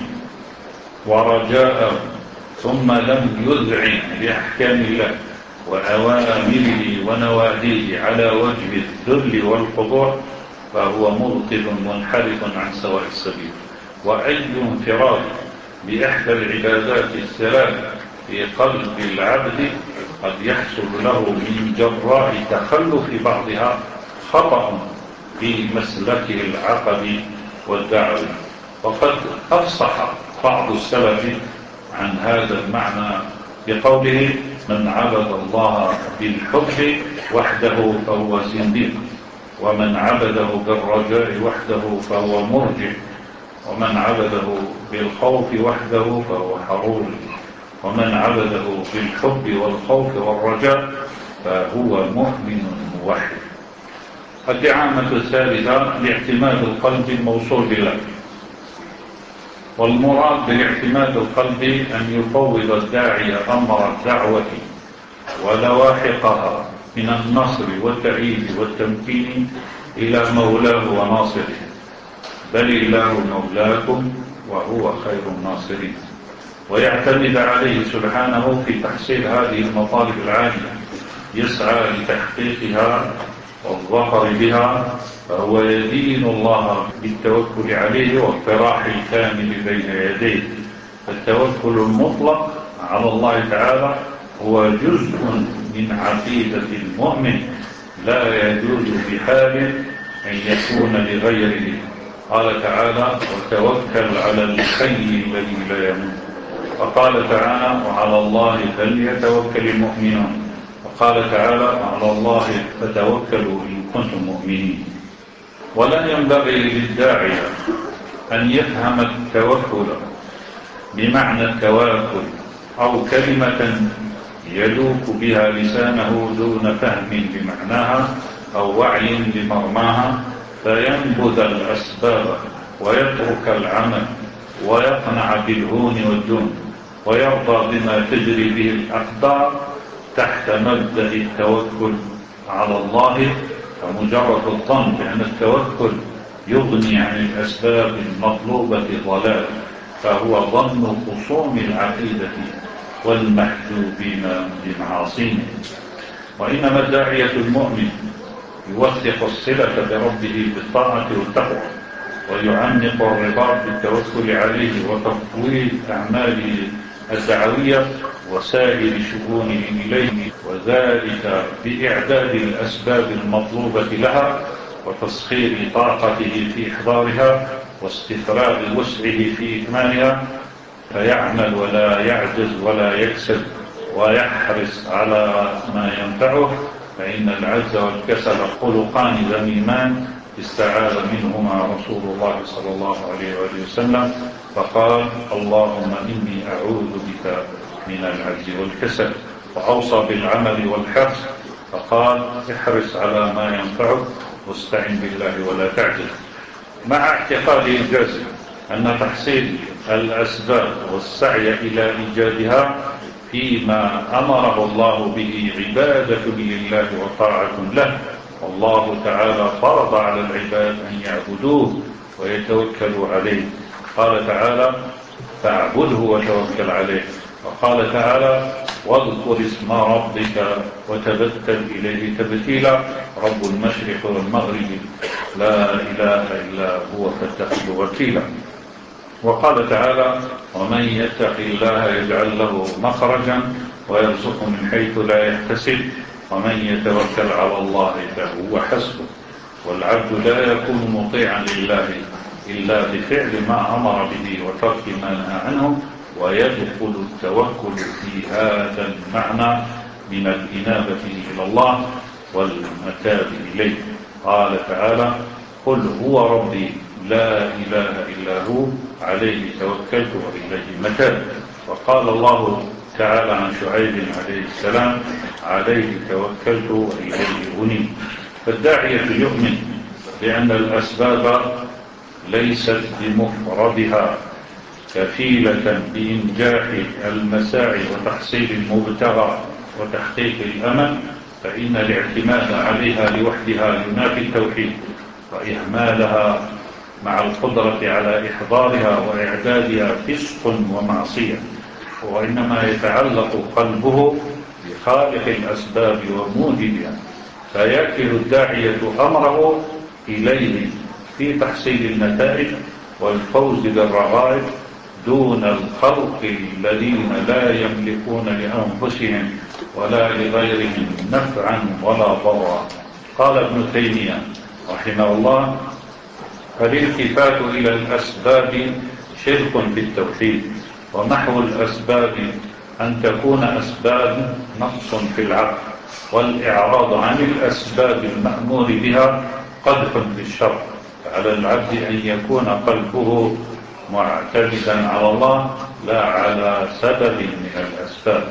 ورجاءه ثم لم يذعن بأحكام الله وأوامره ونواهيه على وجه الذل والخضوع فهو مبطل منحرف عن سواء السبيل. وأي انفراد بإحدى العبادات الثلاث في قلب العبد قد يحصل له من جراء تخلف بعضها خطأ في مسلكه العقدي والدعوي. وقد أفصح بعض السلف عن هذا المعنى بقوله: من عبد الله بالحب وحده فهو زنديق، ومن عبده بالرجاء وحده فهو مرجع، ومن عبده بالخوف وحده فهو حرور، ومن عبده بالحب والخوف والرجاء فهو مؤمن موحد. الدعامة الثالثة لاعتماد القلب الموصول بالله. والمراد بالاعتماد القلبي أن يفوض الداعي أمر الدعوة ولواحقها من النصر والتأييد والتمكين إلى مولاه وناصره، بل الله مولاكم وهو خير الناصرين، ويعتمد عليه سبحانه في تحصيل هذه المطالب العالية، يسعى لتحقيقها والظفر بها، فهو يدين الله بالتوكل عليه واقتراح الكامل بين يديه. فالتوكل المطلق على الله تعالى هو جزء من عقيدة المؤمن لا يجوز بحال أن يكون لغيره. قال تعالى: وتوكل على الحي الذي لا يموت. وقال تعالى: وعلى الله فليتوكل المؤمنون. وقال تعالى: وعلى الله فتوكلوا إن كنتم مؤمنين. ولا ينبغي للداعية أن يفهم التوكل بمعنى التواكل أو كلمة يلوك بها لسانه دون فهم لمعناها أو وعي بمرماها، فينبذ الأسباب ويترك العمل ويقنع بالهون والدون ويرضى بما تجري به الأقدار تحت مبدأ التوكل على الله. فمجرد الظن بأن التوكل يغني عن الأسباب المطلوبة ضلال، فهو ظن خصوم العقيدة والمحجوبين بمعاصيه. وإنما الداعية المؤمن يوثق الصلة بربه بالطاعة والتقوى، ويعمق الرباط بالتوكل عليه وتفويض أعماله الدعوية وسائر شؤونه إليه، وذلك بإعداد الأسباب المطلوبة لها وتسخير طاقته في إحضارها واستفراغ وسعه في إكمالها، فيعمل ولا يعجز ولا يكسل ويحرص على ما ينفعه. فإن العجز والكسل خلقان ذميمان استعاذ منهما رسول الله صلى الله عليه وآله وسلم، فقال: اللهم إني أعوذ بك من العجز والكسل. وأوصى بالعمل والحرص فقال: احرص على ما ينفعك واستعن بالله ولا تعجز، مع اعتقاد الجزم أن تحصيل الأسباب والسعي إلى إيجادها فيما أمره الله به عبادة لله وطاعة له، والله تعالى فرض على العباد أن يعبدوه ويتوكلوا عليه. قال تعالى: فاعبده وتوكل عليه. وقال تعالى: واذكر اسم ربك وتبتل إليه تبتيلا، رب المشرق والمغرب لا إله إلا هو فاتخذه وكيلا. وقال تعالى: ومن يتق الله يجعل له مخرجا ويرزقه من حيث لا يحتسب ومن يتوكل على الله فهو حسبه. والعبد لا يكون مطيعا لله إلا بفعل ما أمر به وترك ما نهى عنه، ويدخل التوكل في هذا المعنى من الإنابة إلى الله والمتاب إليه. قال تعالى: قل هو ربي لا إله إلا هو عليه توكلت وإليه المتاب. وقال الله تعالى عن شعيب عليه السلام: عليه توكلت وإليه أنيب. فالداعية يؤمن بأن الأسباب ليست بمفردها كفيلة بإنجاح المساعي وتحصيل المبتغى وتحقيق الأمل، فإن الاعتماد عليها لوحدها ينافي التوحيد، وإهمالها مع القدرة على إحضارها وإعدادها فسق ومعصية. وإنما يتعلق قلبه بخالق الأسباب وموجبها، فيكل الداعية أمره إليه في تحصيل النتائج والفوز بالرغائب دون الخلق الذين لا يملكون لأنفسهم ولا لغيرهم نفعا ولا ضرا. قال ابن تيمية رحمه الله: فالالتفات إلى الأسباب شرك في التوحيد، ومحو الأسباب أن تكون أسباب نقص في العقل، والإعراض عن الأسباب المأمور بها قدح في الشرع. فعلى العبد أن يكون قلبه معتمدا على الله لا على سبب من الأسباب،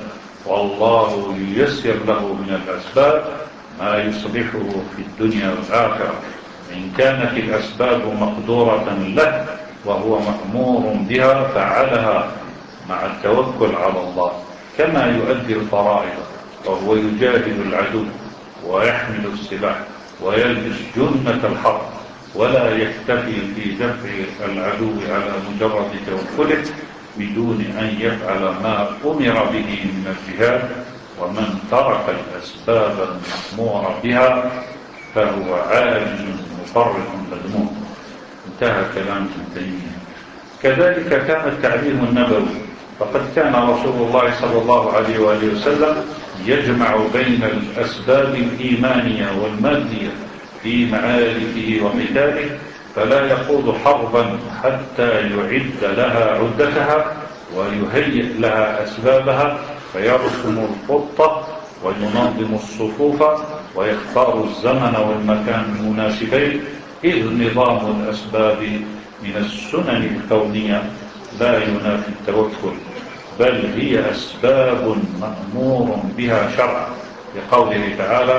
والله ييسر له من الأسباب ما يصلحه في الدنيا والآخرة، إن كانت الأسباب مقدورة له وهو مأمور بها فعلها مع التوكل على الله، كما يؤدي الفرائض وهو يجاهد العدو ويحمل السلاح ويلبس جنة الحرب، ولا يكتفي في دفع العدو على مجرد توكله بدون أن يفعل ما أمر به من الجهاد. ومن ترك الأسباب المأمور بها فهو عاجز مفرط مذموم. انتهى كلام ابن تيمية. كذلك كان التعليم النبوي، فقد كان رسول الله صلى الله عليه وآله وسلم يجمع بين الأسباب الإيمانية والمادية في معاركه وقتاله، فلا يخوض حربا حتى يعد لها عدتها ويهيئ لها أسبابها، فيرسم الخطة وينظم الصفوف ويختار الزمن والمكان المناسبين، إذ نظام الأسباب من السنن الكونية لا ينافي التوكل، بل هي أسباب مأمور بها شرعا، لقوله تعالى: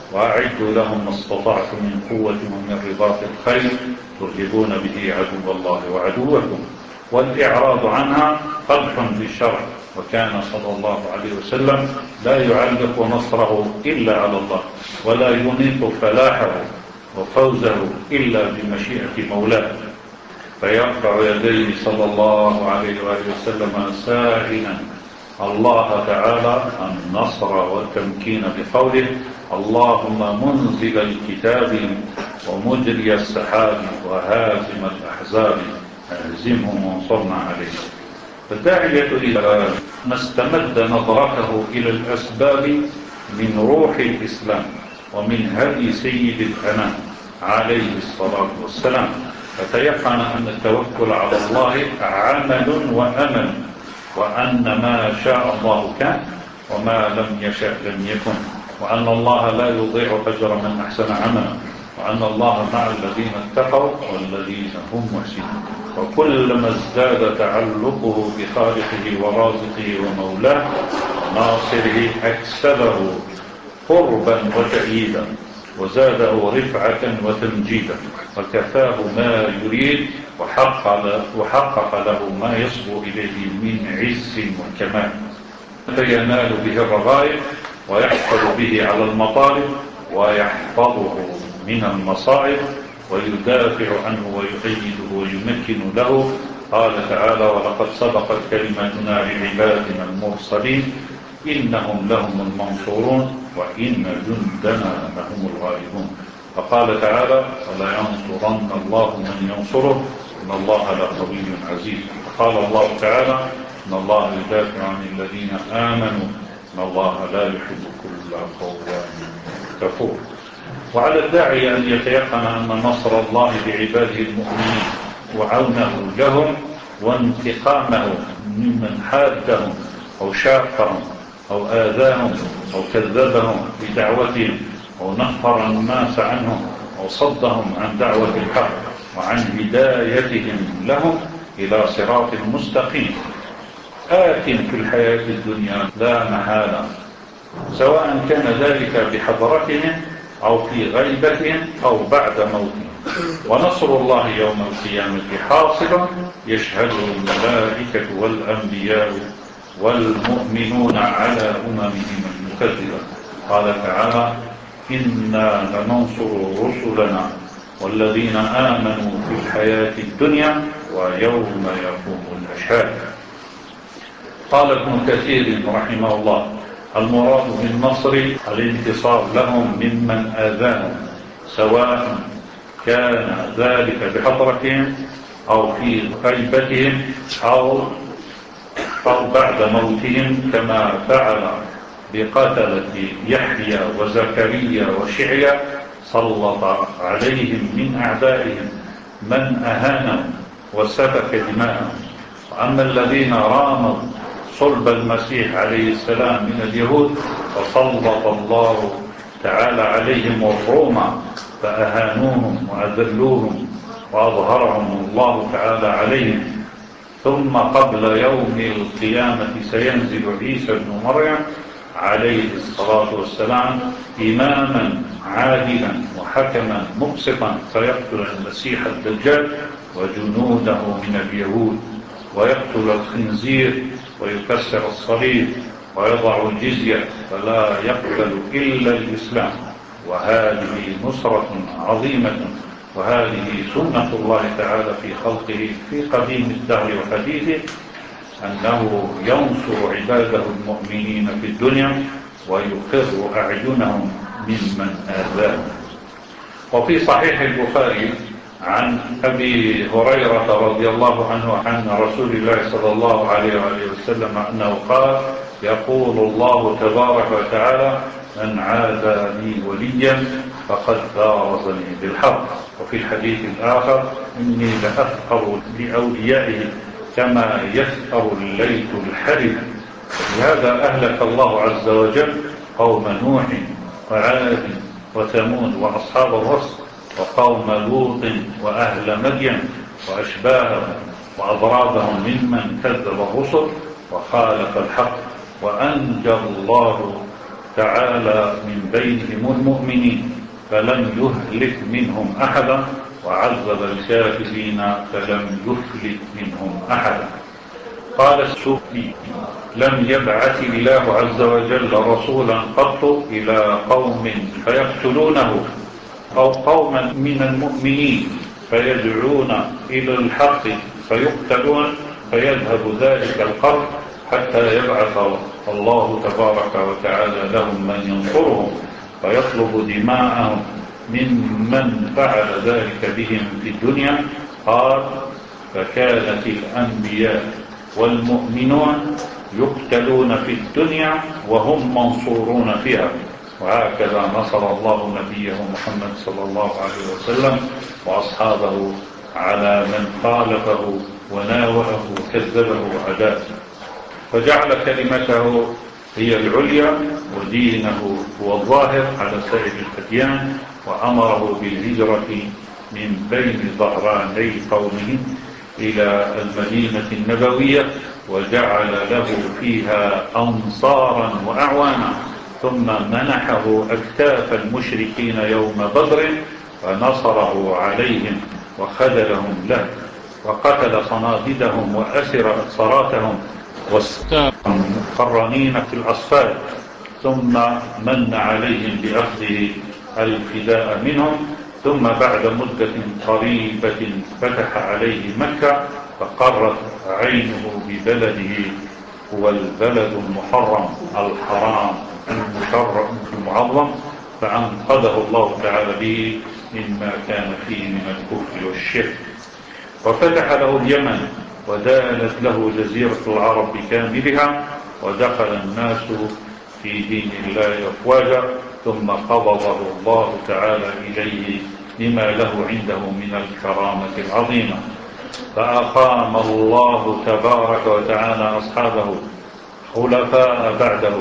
وأعدوا لهم ما استطعتم من قوة ومن رباط الخيل ترهبون به عدو الله وعدوكم. والإعراض عنها قدح في الشرع، وكان صلى الله عليه وسلم لا يعلق نصره إلا على الله، ولا ينيط فلاحه وفوزه إلا بمشيئة مولاه، فيرفع يديه صلى الله عليه وآله وسلم سائلا الله تعالى النصر والتمكين بقوله: اللهم منزل الكتاب ومجري السحاب وهازم الأحزاب اهزمهم وانصرنا عليه. فالداعية إلى ما استمد نظرته إلى الأسباب من روح الإسلام ومن هدي سيد الأنام عليه الصلاة والسلام، فتيقن أن التوكل على الله عمل وأمل، وأن ما شاء الله كان وما لم يشاء لم يكن، وأن الله لا يضيع أجر من أحسن عملا، وأن الله مع الذين اتقوا والذين هم محسنون. وكلما ازداد تعلقه بخالقه ورازقه ومولاه وناصره أكسبه قربا وتأييدا، وزاده رفعة وتمجيدا، وكفاه ما يريد، وحقق له ما يصبو إليه من عز وكمال، فينال به الرغائب ويحفظ به على المطالب، ويحفظه من المصائب، ويدافع عنه ويؤيده ويمكن له. قال تعالى: ولقد سبقت كلمتنا لعبادنا المرسلين إنهم لهم المنصورون وإن جندنا لهم الغالبون. فقال تعالى: ولا ينصرن الله من ينصره إن الله لقوي عزيز. فقال الله تعالى: إن الله يدافع عن الذين آمنوا إن الله لا يحب كل خوان كفور. وعلى الداعي أن يتيقن أن نصر الله بعباده المؤمنين وعونه لهم وانتقامه ممن حادهم أو شاقهم أو آذاهم أو كذبهم بدعوتهم أو نفر الناس عنهم أو صدهم عن دعوة الحق وعن هدايتهم لهم إلى صراط مستقيم آت في الحياة الدنيا لا محالة، سواء كان ذلك بحضرتهم أو في غيبتهم أو بعد موتهم. ونصر الله يوم القيامة حاصل يشهده الملائكة والأنبياء والمؤمنون على أممهم المكذبة. قال تعالى: إنا لننصر رسلنا والذين آمنوا في الحياة الدنيا ويوم يقوم الأشهاد. قال ابن كثير رحمه الله: المراد بالنصر الانتصار لهم ممن آذاهم، سواء كان ذلك بحضرتهم أو في غيبتهم أو بعد موتهم، كما فعل بقتلة يحيى وزكريا وشعيا، سلط عليهم من أعدائهم من أهانهم وسفك دماءهم. وأما الذين راموا صلب المسيح عليه السلام من اليهود فسلط الله تعالى عليهم الروم فأهانوهم وأذلوهم وأظهرهم الله تعالى عليهم. ثم قبل يوم القيامة سينزل عيسى بن مريم عليه الصلاة والسلام إماما عادلا وحكما مقسطا، فيقتل المسيح الدجال وجنوده من اليهود، ويقتل الخنزير ويكسر الصليب ويضع الجزية، فلا يقبل إلا الإسلام. وهذه نصرة عظيمة، وهذه سنة الله تعالى في خلقه في قديم الدهر وحديثه، أنه ينصر عباده المؤمنين في الدنيا ويقر أعينهم ممن آذاهم. وفي صحيح البخاري عن أبي هريرة رضي الله عنه عن رسول الله صلى الله عليه وسلم أنه قال: يقول الله تبارك وتعالى: من عادى لي وليا فقد بارزني بالحق. وفي الحديث الآخر: إني لأفقر لأوليائه كما يفقر الليث الحرب. لهذا أهلك الله عز وجل قوم نوح وعاد وثمود وأصحاب الرس وقوم لوط وأهل مدين وأشباههم وأضرابهم ممن كذب الرسل وخالف الحق، وأنجى الله تعالى من بينهم المؤمنين فلم يهلك منهم أحدا، وعذب الكافرين فلم يفلت منهم أحدا. قال السوفي: لم يبعث الله عز وجل رسولا قط إلى قوم فيقتلونه، أو قوما من المؤمنين فيدعون إلى الحق فيقتلون، فيذهب ذلك القرن حتى يبعث الله تبارك وتعالى لهم من ينصرهم فيطلب دماءهم ممن فعل ذلك بهم في الدنيا. قال: فكانت الأنبياء والمؤمنون يقتلون في الدنيا وهم منصورون فيها. وهكذا نصر الله نبيه محمد صلى الله عليه وسلم وأصحابه على من خالفه وناوله وكذبه عداه، فجعل كلمته هي العليا ودينه هو الظاهر على سائر الأديان، وأمره بالهجرة من بين ظهراني قومه إلى المدينة النبوية، وجعل له فيها أنصارا وأعوانا، ثم منحه أكتاف المشركين يوم بدر ونصره عليهم وخذلهم له، وقتل صناديدهم وأسر أسراتهم واستاقهم مقرنين في الأصفاد، ثم من عليهم بأخذه الفداء منهم. ثم بعد مدة قريبة فتح عليه مكة، فقرت عينه ببلده هو البلد المحرم الحرام المشرف المعظم، فأنقذه الله تعالى به مما كان فيه من الكفر والشرك، وفتح له اليمن ودانت له جزيرة العرب بكاملها، ودخل الناس في دين الله أفواجا، ثم قبضه الله تعالى إليه لما له عنده من الكرامة العظيمة. فأقام الله تبارك وتعالى أصحابه خلفاء بعده،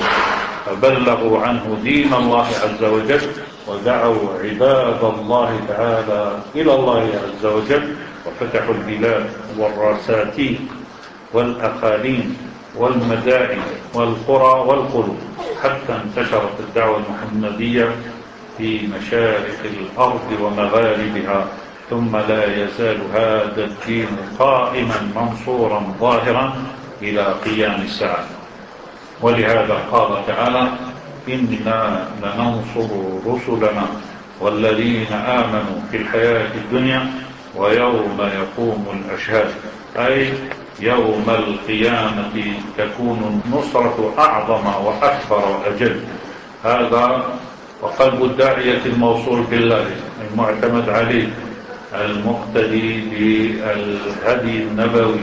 فبلغوا عنه دين الله عز وجل، ودعوا عباد الله تعالى إلى الله عز وجل، وفتحوا البلاد والراساتين والأقاليم والمدائن والقرى والقلوب، حتى انتشرت الدعوة المحمدية في مشارق الأرض ومغاربها، ثم لا يزال هذا الدين قائما منصورا ظاهرا إلى قيام الساعة. ولهذا قال تعالى: إنا لننصر رسلنا والذين آمنوا في الحياة الدنيا ويوم يقوم الأشهاد، أي يوم القيامة تكون النصرة أعظم وأكبر وأجل. هذا وقلب الداعية الموصول بالله المعتمد عليه المقتدي بالهدي النبوي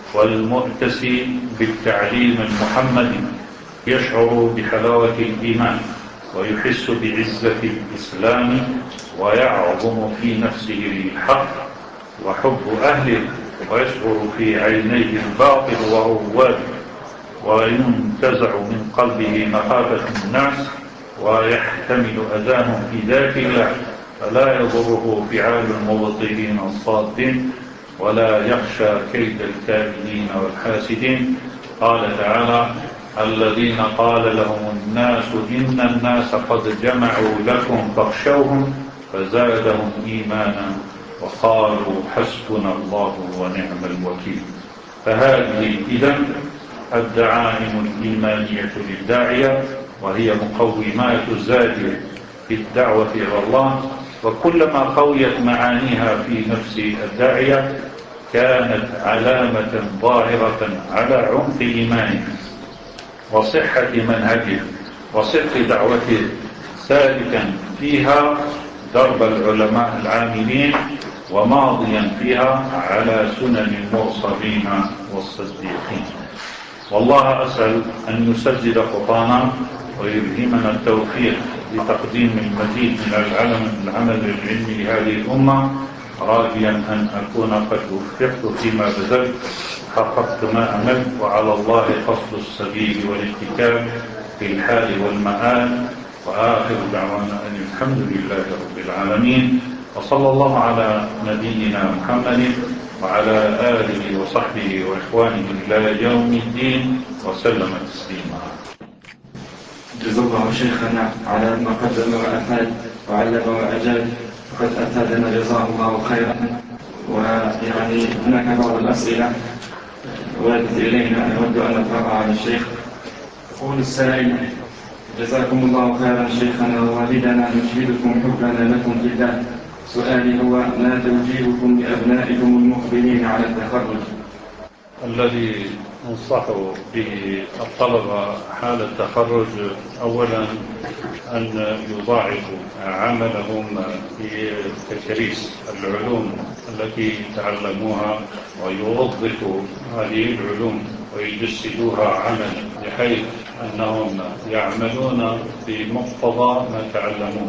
والمؤتسي بالتعليم المحمدي يشعر بحلاوة الإيمان ويحس بعزة الإسلام ويعظم في نفسه الحق وحب أهله، ويشعر في عينيه الباطل ورواده، وينتزع من قلبه مخافة الناس ويحتمل أذاهم في ذات الله، فلا يضره فعال المبطلين الصادين ولا يخشى كيد الكائدين والحاسدين. قال تعالى: الذين قال لهم الناس إن الناس قد جمعوا لكم فاخشوهم فزادهم إيمانا وقالوا حسبنا الله ونعم الوكيل. فهذه إذن الدعائم الإيمانية للداعية، وهي مقومات الزاد في الدعوة إلى الله، وكلما قويت معانيها في نفس الداعية كانت علامة ظاهرة على عمق إيمانه وصحة منهجه وصدق دعوته، سالكا فيها درب العلماء العاملين وماضيا فيها على سنن المرسلين والصديقين. والله أسأل أن يسدد خطانا ويلهمنا التوفيق لتقديم المزيد من العمل العلمي لهذه الأمة، راجيا أن أكون قد وفقت فيما بذلت حققت ما أملت، وعلى الله قصد السبيل والاتكال في الحال والمآل. وآخر دعوانا أن الحمد لله رب العالمين، وصلى الله على نبينا محمد وعلى آله وصحبه وإخوانه إلى يوم الدين وسلم تسليما. جزا الله شيخنا على ما قدم وأفاد وعلم وأجاد، وقد أفادنا جزاه الله خيرا. ويعني هناك بعض الأسئلة وردت إلينا نود أن نطرحها على الشيخ. يقول السائل: جزاكم الله خيرا شيخنا ووالدنا، نشهدكم حبنا لكم في الله. سؤالي هو: ما توجيهكم لأبنائكم المقبلين على التخرج؟ الذي أنصح به الطلبة حال التخرج أولا أن يضاعفوا عملهم في تكريس العلوم التي تعلموها، ويوظفوا هذه العلوم ويجسدوها عمل، بحيث أنهم يعملون بمقتضى ما تعلموه،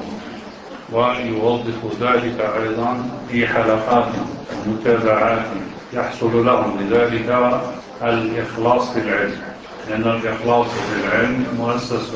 ويوظفوا ذلك أيضا في حلقات ومتابعات يحصل لهم بذلك الإخلاص في العلم، لأن الإخلاص في العلم مؤسس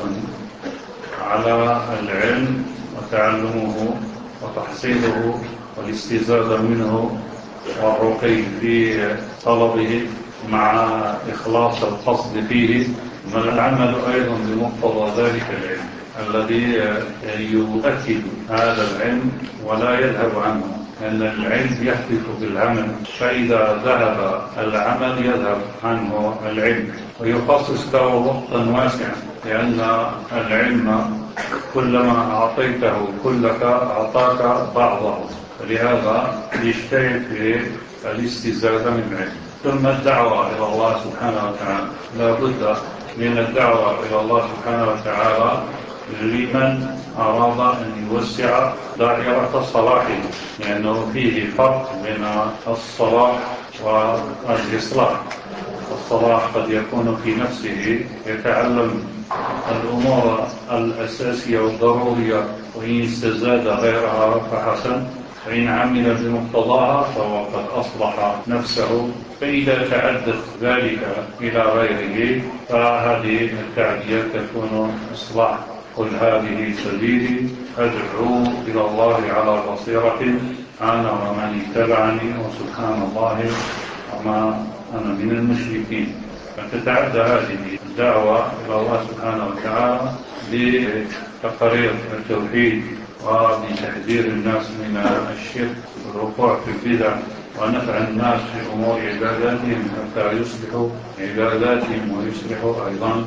على العلم وتعلمه وتحصيله والاستزادة منه والرقي في طلبه مع إخلاص القصد فيه، والعمل أيضا بمقتضى ذلك العلم الذي يؤكد هذا العلم ولا يذهب عنه، لأن العلم يهتف بالعمل، فإذا ذهب العمل يذهب عنه العلم، ويخصص له وقتا واسعا، لأن العلم كلما أعطيته كلك أعطاك بعضه، فلهذا يجتهد في الاستزادة من العلم. ثم الدعوة إلى الله سبحانه وتعالى، لا بد من الدعوة إلى الله سبحانه وتعالى لمن أراد أن يوسع دائرة صلاحه، لأنه فيه فرق بين الصلاح والإصلاح. الصلاح قد يكون في نفسه يتعلم الأمور الأساسية والضرورية، وإن استزاد غيرها فحسن، فإن عمل بمقتضاها فهو قد أصلح نفسه. فإذا تعدت ذلك إلى غيره فهذه التعديات تكون إصلاح. قل هذه سبيلي أدعو إلى الله على بصيرة أنا ومن اتبعني وسبحان الله وما أنا من المشركين. فتتعدى هذه الدعوة إلى الله سبحانه وتعالى بتقرير التوحيد وبتحذير الناس من الشرك والوقوع في البدع، ونفع الناس في أمور عباداتهم حتى يصلحوا عباداتهم ويصلحوا أيضا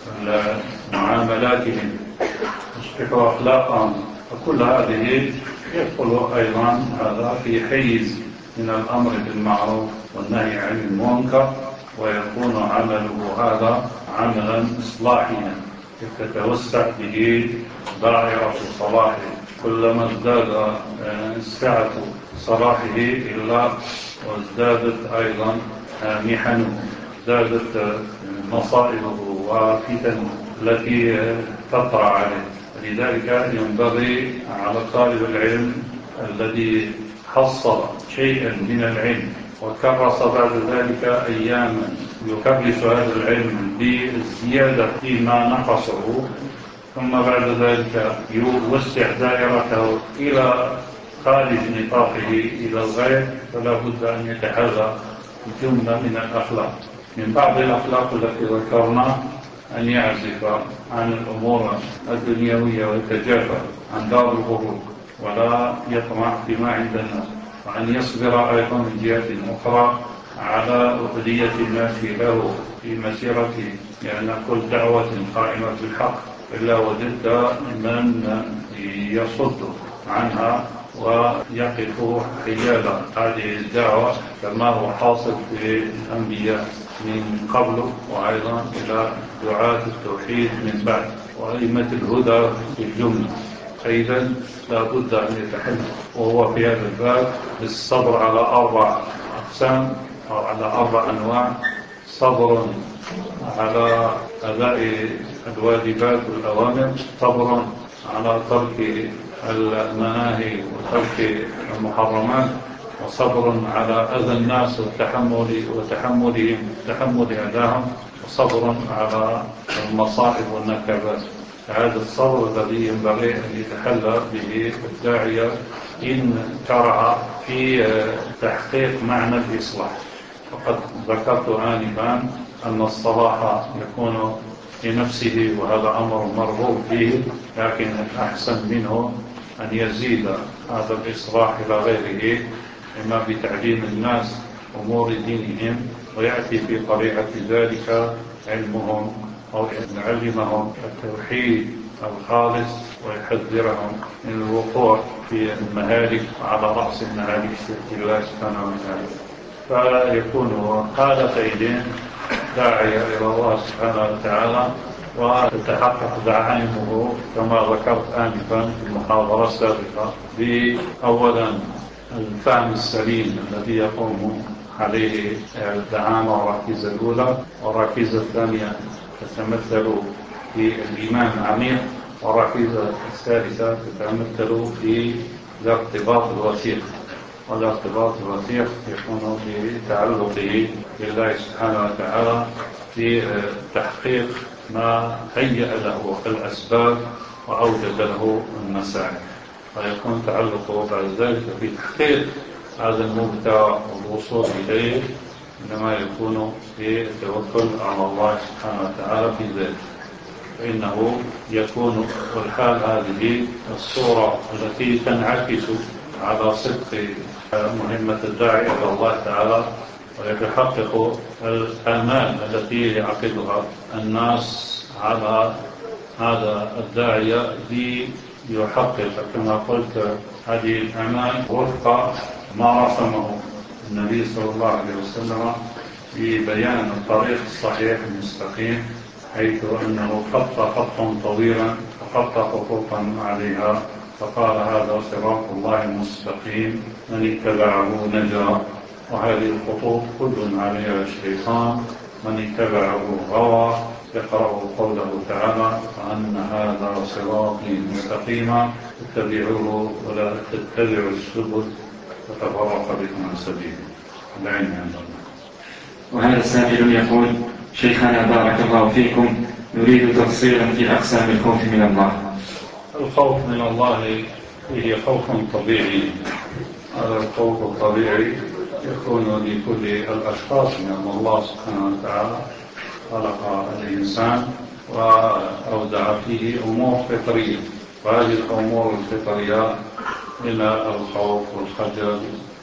معاملاتهم، يصلحوا أخلاقهم. وكل هذه يدخل أيضا هذا في حيز من الأمر بالمعروف والنهي عن المنكر، ويكون عمله هذا عملا إصلاحيا تتوسع به دائرة صلاحه. كلما ازداد سعة صلاحه إلا وازدادت أيضا محنه، ازدادت مصائبه وفتنه التي تطرأ عليه. لذلك ينبغي على طالب العلم الذي حصل شيئا من العلم وكرس بعد ذلك أياما يكرس هذا العلم بالزيادة فيما نقصه، ثم بعد ذلك يوسع دائرته إلى خارج نطاقه إلى الغير، فلا بد أن يتحرى جملة من الأخلاق. من بعض الأخلاق التي ذكرنا أن يعزف عن الأمور الدنيوية ويتجافى عن دار الغرور ولا يطمع فيما عند الناس، وأن يصبر أيضا من جهة أخرى على أذية الناس له في مسيرته، لأن كل دعوة قائمة بالحق إلا وجد من يصد عنها ويقف حيال هذه الدعوة، كما هو حاصل في الأنبياء من قبل، وأيضا إلى دعاة التوحيد من بعد، وأئمة الهدى في الجملة. فإذا لا بد أن يتحمل وهو في هذا الباب بالصبر على 4 أقسام أو على 4 أنواع: صبر على أداء الواجبات والأوامر، صبر على ترك المناهي وترك المحرمات، وصبر على أذى الناس وتحمل أذاهم، وصبر على المصائب والنكبات. هذا الصبر الذي ينبغي أن يتحلى به الداعية إن شرع في تحقيق معنى الإصلاح. وقد ذكرت آنفا أن الصلاح يكون لنفسه، وهذا أمر مرغوب به، لكن الأحسن منه أن يزيد هذا الإصلاح إلى غيره، إما بتعليم الناس أمور دينهم، ويأتي في طريقة ذلك علمهم، أو يعلمهم التوحيد الخالص ويحذرهم من الوقوع في المهالك، على رأس المهالك شرك الله سبحانه وتعالى. فيكون حالتين داعية إلى الله سبحانه وتعالى، وتتحقق دعائمه كما ذكرت آنفا في المحاضرة السابقة، بأولا الفهم السليم الذي يقوم عليه الدعامة والركيزة الأولى، والركيزة الثانية تتمثل في الإيمان العميق، والركيزة الثالثة تتمثل في الارتباط الوثيق. والارتباط الوثيق يكون بتعلقه بالله سبحانه وتعالى في تحقيق ما هيأ له الأسباب وأوجد له المساعي، ويكون تعلقه بعد ذلك في تحقيق هذا المبتغى والوصول إليه، إنما يكون في التوكل على الله سبحانه وتعالى في ذلك، فإنه يكون والحال هذه الصورة التي تنعكس على صدق مهمة الداعي إلى الله تعالى، ويتحقق الآمال التي يعقدها الناس على هذا الداعية ليحقق كما قلت هذه الآمال وفق ما رسمه النبي صلى الله عليه وسلم في بيان الطريق الصحيح المستقيم، حيث أنه خط خطا طويلا وخط خطوطا عليها، فقال هذا صراط الله المستقيم من اتبعه نجا، وهذه الخطوط كل عليها الشيطان من اتبعه غوى. يقرأ قوله تعالى وأن هذا صراطي مستقيما اتبعوه ولا تتبعوا السبل فتفرق بكم عن سبيله. العلم عند الله. وهذا السائل يقول: شيخنا بارك الله فيكم، نريد تفصيلا في أقسام الخوف من الله. الخوف من الله هي خوف طبيعي. هذا الخوف الطبيعي يكون لكل الأشخاص، لأن الله سبحانه وتعالى خلق الإنسان وأودع فيه أمور فطرية، وهذه الأمور الفطرية من الخوف والخجل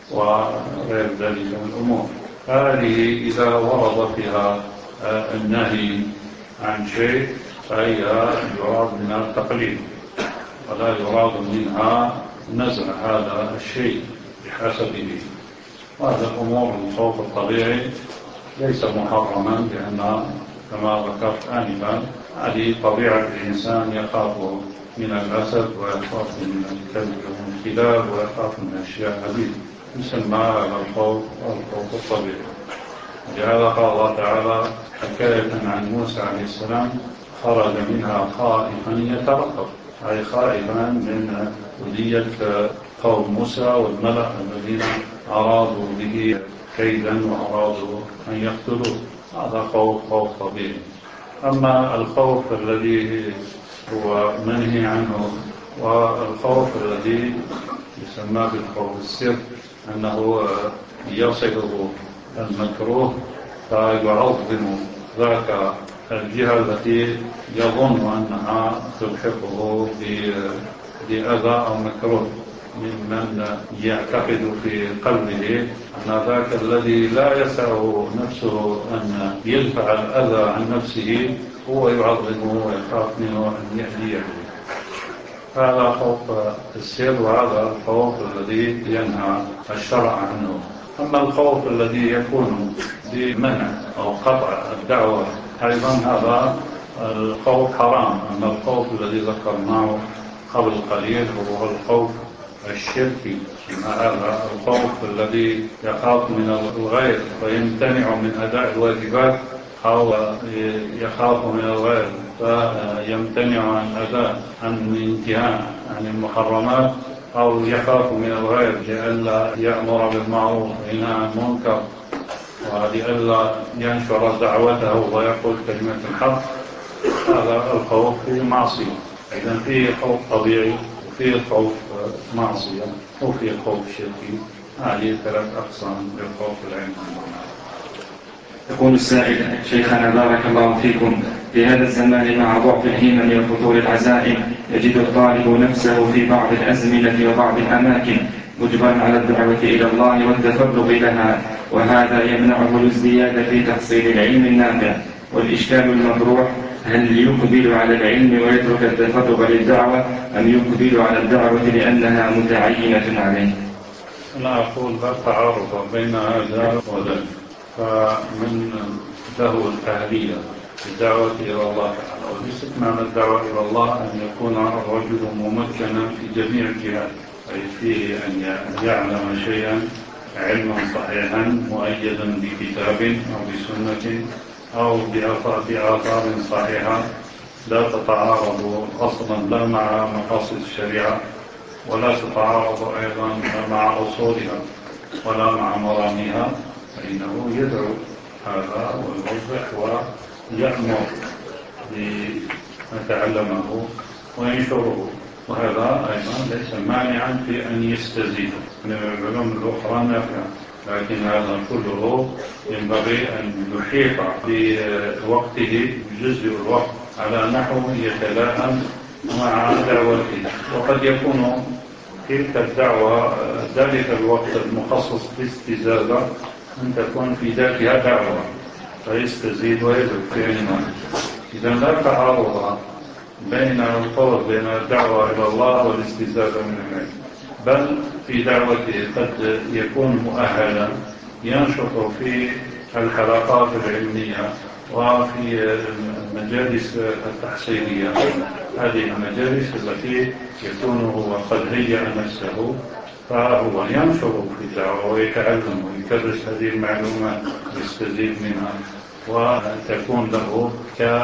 وغير ذلك من الأمور. هذه إذا ورد فيها النهي عن شيء فهي يراد منها التقليد، ولا يراد منها نزع هذا الشيء بحسبه. وهذا الأمور الخوف الطبيعي ليس محرما، لأن كما ذكرت آنفا هذه طبيعة الإنسان، يخاف من الأسد ويخاف من الكلب ومن الكلاب ويخاف من أشياء عديدة، يسمى هذا الخوف الطبيعي. لهذا قال الله تعالى حكاية عن موسى عليه السلام: خرج منها خائفا يترقب، أي خائفا من أذية قوم موسى والملأ الذين أرادوا به كيدا وأرادوا أن يقتلوه. هذا خوف طبيعي. أما الخوف الذي هو منهي عنه والخوف الذي يسمى بالخوف السر، أنه يصله المكروه فيعظم ذاك الجهة التي يظن أنها تلحقه بأذى أو مكروه، ممن يعتقد في قلبه أن ذاك الذي لا يسعه نفسه أن يدفع الأذى عن نفسه هو يعظمه ويخاف منه أن يأذيه. هذا خوف السر، وهذا الخوف الذي ينهى الشرع عنه. أما الخوف الذي يكون بمنع أو قطع الدعوة أيضا هذا الخوف حرام. أما الخوف الذي ذكرناه قبل قليل هو الخوف الشركي، هذا الخوف الذي يخاف من الغير ويمتنع من أداء الواجبات، أو يخاف من الغير فيمتنع عن الانتهاء عن المحرمات، أو يخاف من الغير لئلا يأمر بالمعروف وينهى عن المنكر، ولئلا ينشر دعوته ويقول كلمة الحق. هذا الخوف فيه معصية. إذن فيه خوف طبيعي وفيه خوف معصية وفيه خوف شركي. هذه 3 أقسام للخوف العلمي. يقول السائل: شيخنا بارك الله فيكم، في هذا الزمان مع ضعف الهمم وفتور العزائم يجد الطالب نفسه في بعض الأزمنة وبعض الأماكن مجبرا على الدعوة إلى الله والتفرغ لها، وهذا يمنعه الازدياد في تحصيل العلم النافع. والإشكال المطروح: هل يقبل على العلم ويترك التفرغ للدعوة، أم يقبل على الدعوة لأنها متعينة عليه؟ أنا أقول لا تعارض بين هذا وذاك، فمن له الأهلية الدعوة إلى الله تعالى، وليست معنى الدعوة إلى الله أن يكون الرجل ممكنا في جميع الجهات، أي فيه أن يعلم شيئا علما صحيحا مؤيدا بكتاب أو بسنة أو بآثار صحيحة لا تتعارض أصلا لا مع مقاصد الشريعة ولا تتعارض أيضا مع أصولها ولا مع مراميها، فإنه يدعو هذا ويوضح ويأمر بما تعلمه وينشره، وهذا أيضا ليس مانعا في أن يستزيد من العلوم الأخرى نافعة، لكن هذا كله ينبغي أن يحيط بوقته بجزء الوقت على نحو يتلائم مع دعوته. وقد يكون تلك الدعوة ذلك الوقت المخصص باستزادة أن تكون في ذاتها دعوة فيستزيد ويزد في علمه. إذا لا تعارض بين الفرق بين الدعوة إلى الله والاستزادة من العلم، بل في دعوته قد يكون مؤهلا ينشط في الحلقات العلمية وفي المجالس التحصيلية، هذه المجالس التي يكون هو قد هيأ نفسه فهو ينشر في الدعوة ويتعلم ويكرس هذه المعلومات ويستزيد منها، وتكون له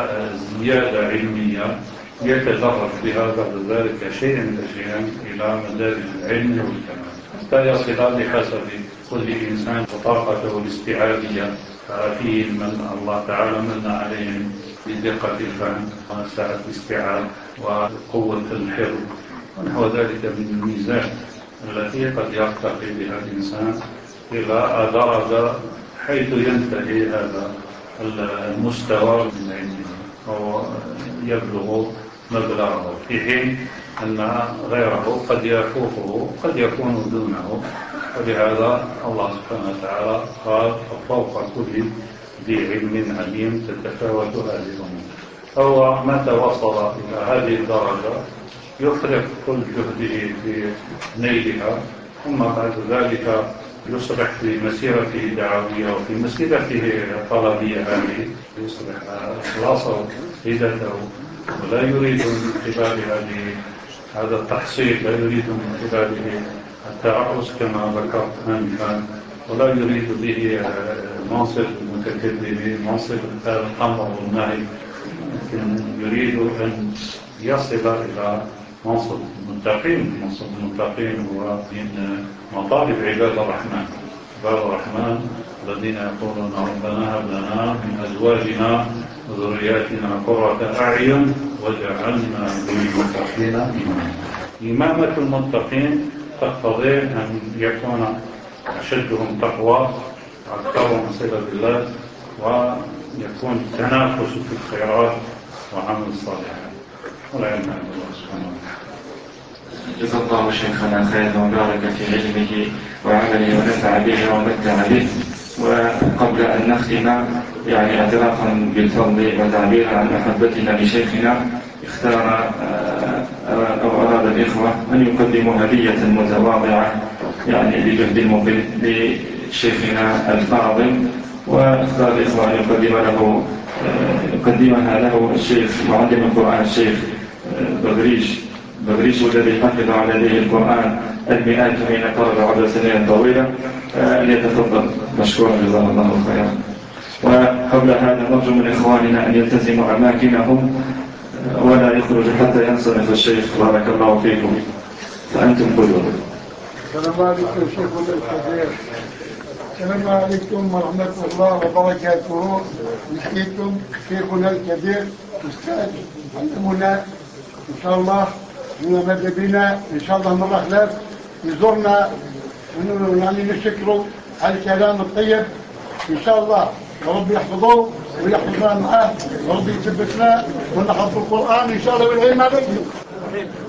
كزيادة علمية يتدرج بها بعد ذلك شيئا فشيئا إلى مدارج العلم والكمال حتى يصل بحسب كل إنسان وطاقته الاستيعابية. ففيه من الله تعالى من عليهم بدقة الفهم وسعة الاستيعاب وقوة الحفظ ونحو ذلك من الميزات التي قد يرتقي بها الإنسان إلى درجة حيث ينتهي هذا المستوى من علمه ويبلغ مبلغه، في حين أن غيره قد يفوقه قد يكون دونه. ولهذا الله سبحانه وتعالى قال: فوق كل ذي علم عليم تتفاوت هذه الأمور. فهو متى وصل إلى هذه الدرجة يفرغ كل جهده في نيلها، ثم بعد ذلك يصبح في مسيرته الدعوية وفي مسيرته الطلبية هذه يصبح خلاصه سيدته، ولا يريد من خلال هذا التحصيل، لا يريد من خلاله الترأس كما ذكرت آنفا، ولا يريد به منصب المتكلم منصب الأمر والنهي، لكن يريد أن يصل إلى منصب المتقين. منصب المتقين هو من مطالب عباد الرحمن. عباد الرحمن الذين يقولون: ربنا هب لنا من أزواجنا وذرياتنا قرة أعين وجعلنا للمتقين إماما. إمامة المتقين تقتضي أن يكون أشدهم تقوى وأكثرهم صلة بالله ويكون تنافس في الخيرات وعمل الصالحات. ولا يمنع الله سبحانه وتعالى. جزا الله شيخنا خيرا وبارك في علمه وعمله ونفع به ومتع به. وقبل أن نختم اعترافا بالفضل وتعبيرا عن محبتنا لشيخنا، اختار أو أراد الإخوة أن يقدموا هدية متواضعة بجهد المقل لشيخنا الفاضل، واختار الإخوة أن يقدمها له الشيخ معلم القرآن الشيخ بغريش الذي حفظ على يديه القرآن المئات من طلب عبر سنين طويلة، ليتفضل مشكورا جزاه الله خيرا. وقبل هذا نرجو من إخواننا أن يلتزموا أماكنهم ولا يخرج حتى ينصرف الشيخ. بارك الله فيكم، فأنتم قدوة. السلام عليكم شيخنا الكبير. السلام عليكم ورحمة الله وبركاته. نحييكم شيخنا الكبير أستاذ علمنا إن شاء الله، ماذا بنا إن شاء الله مرة خلاف يزورنا نشكره على الكلام الطيب إن شاء الله، ورب يحفظه ويحفظنا معاه وربي يثبتنا ونحفظ القرآن إن شاء الله والعلم عليكم.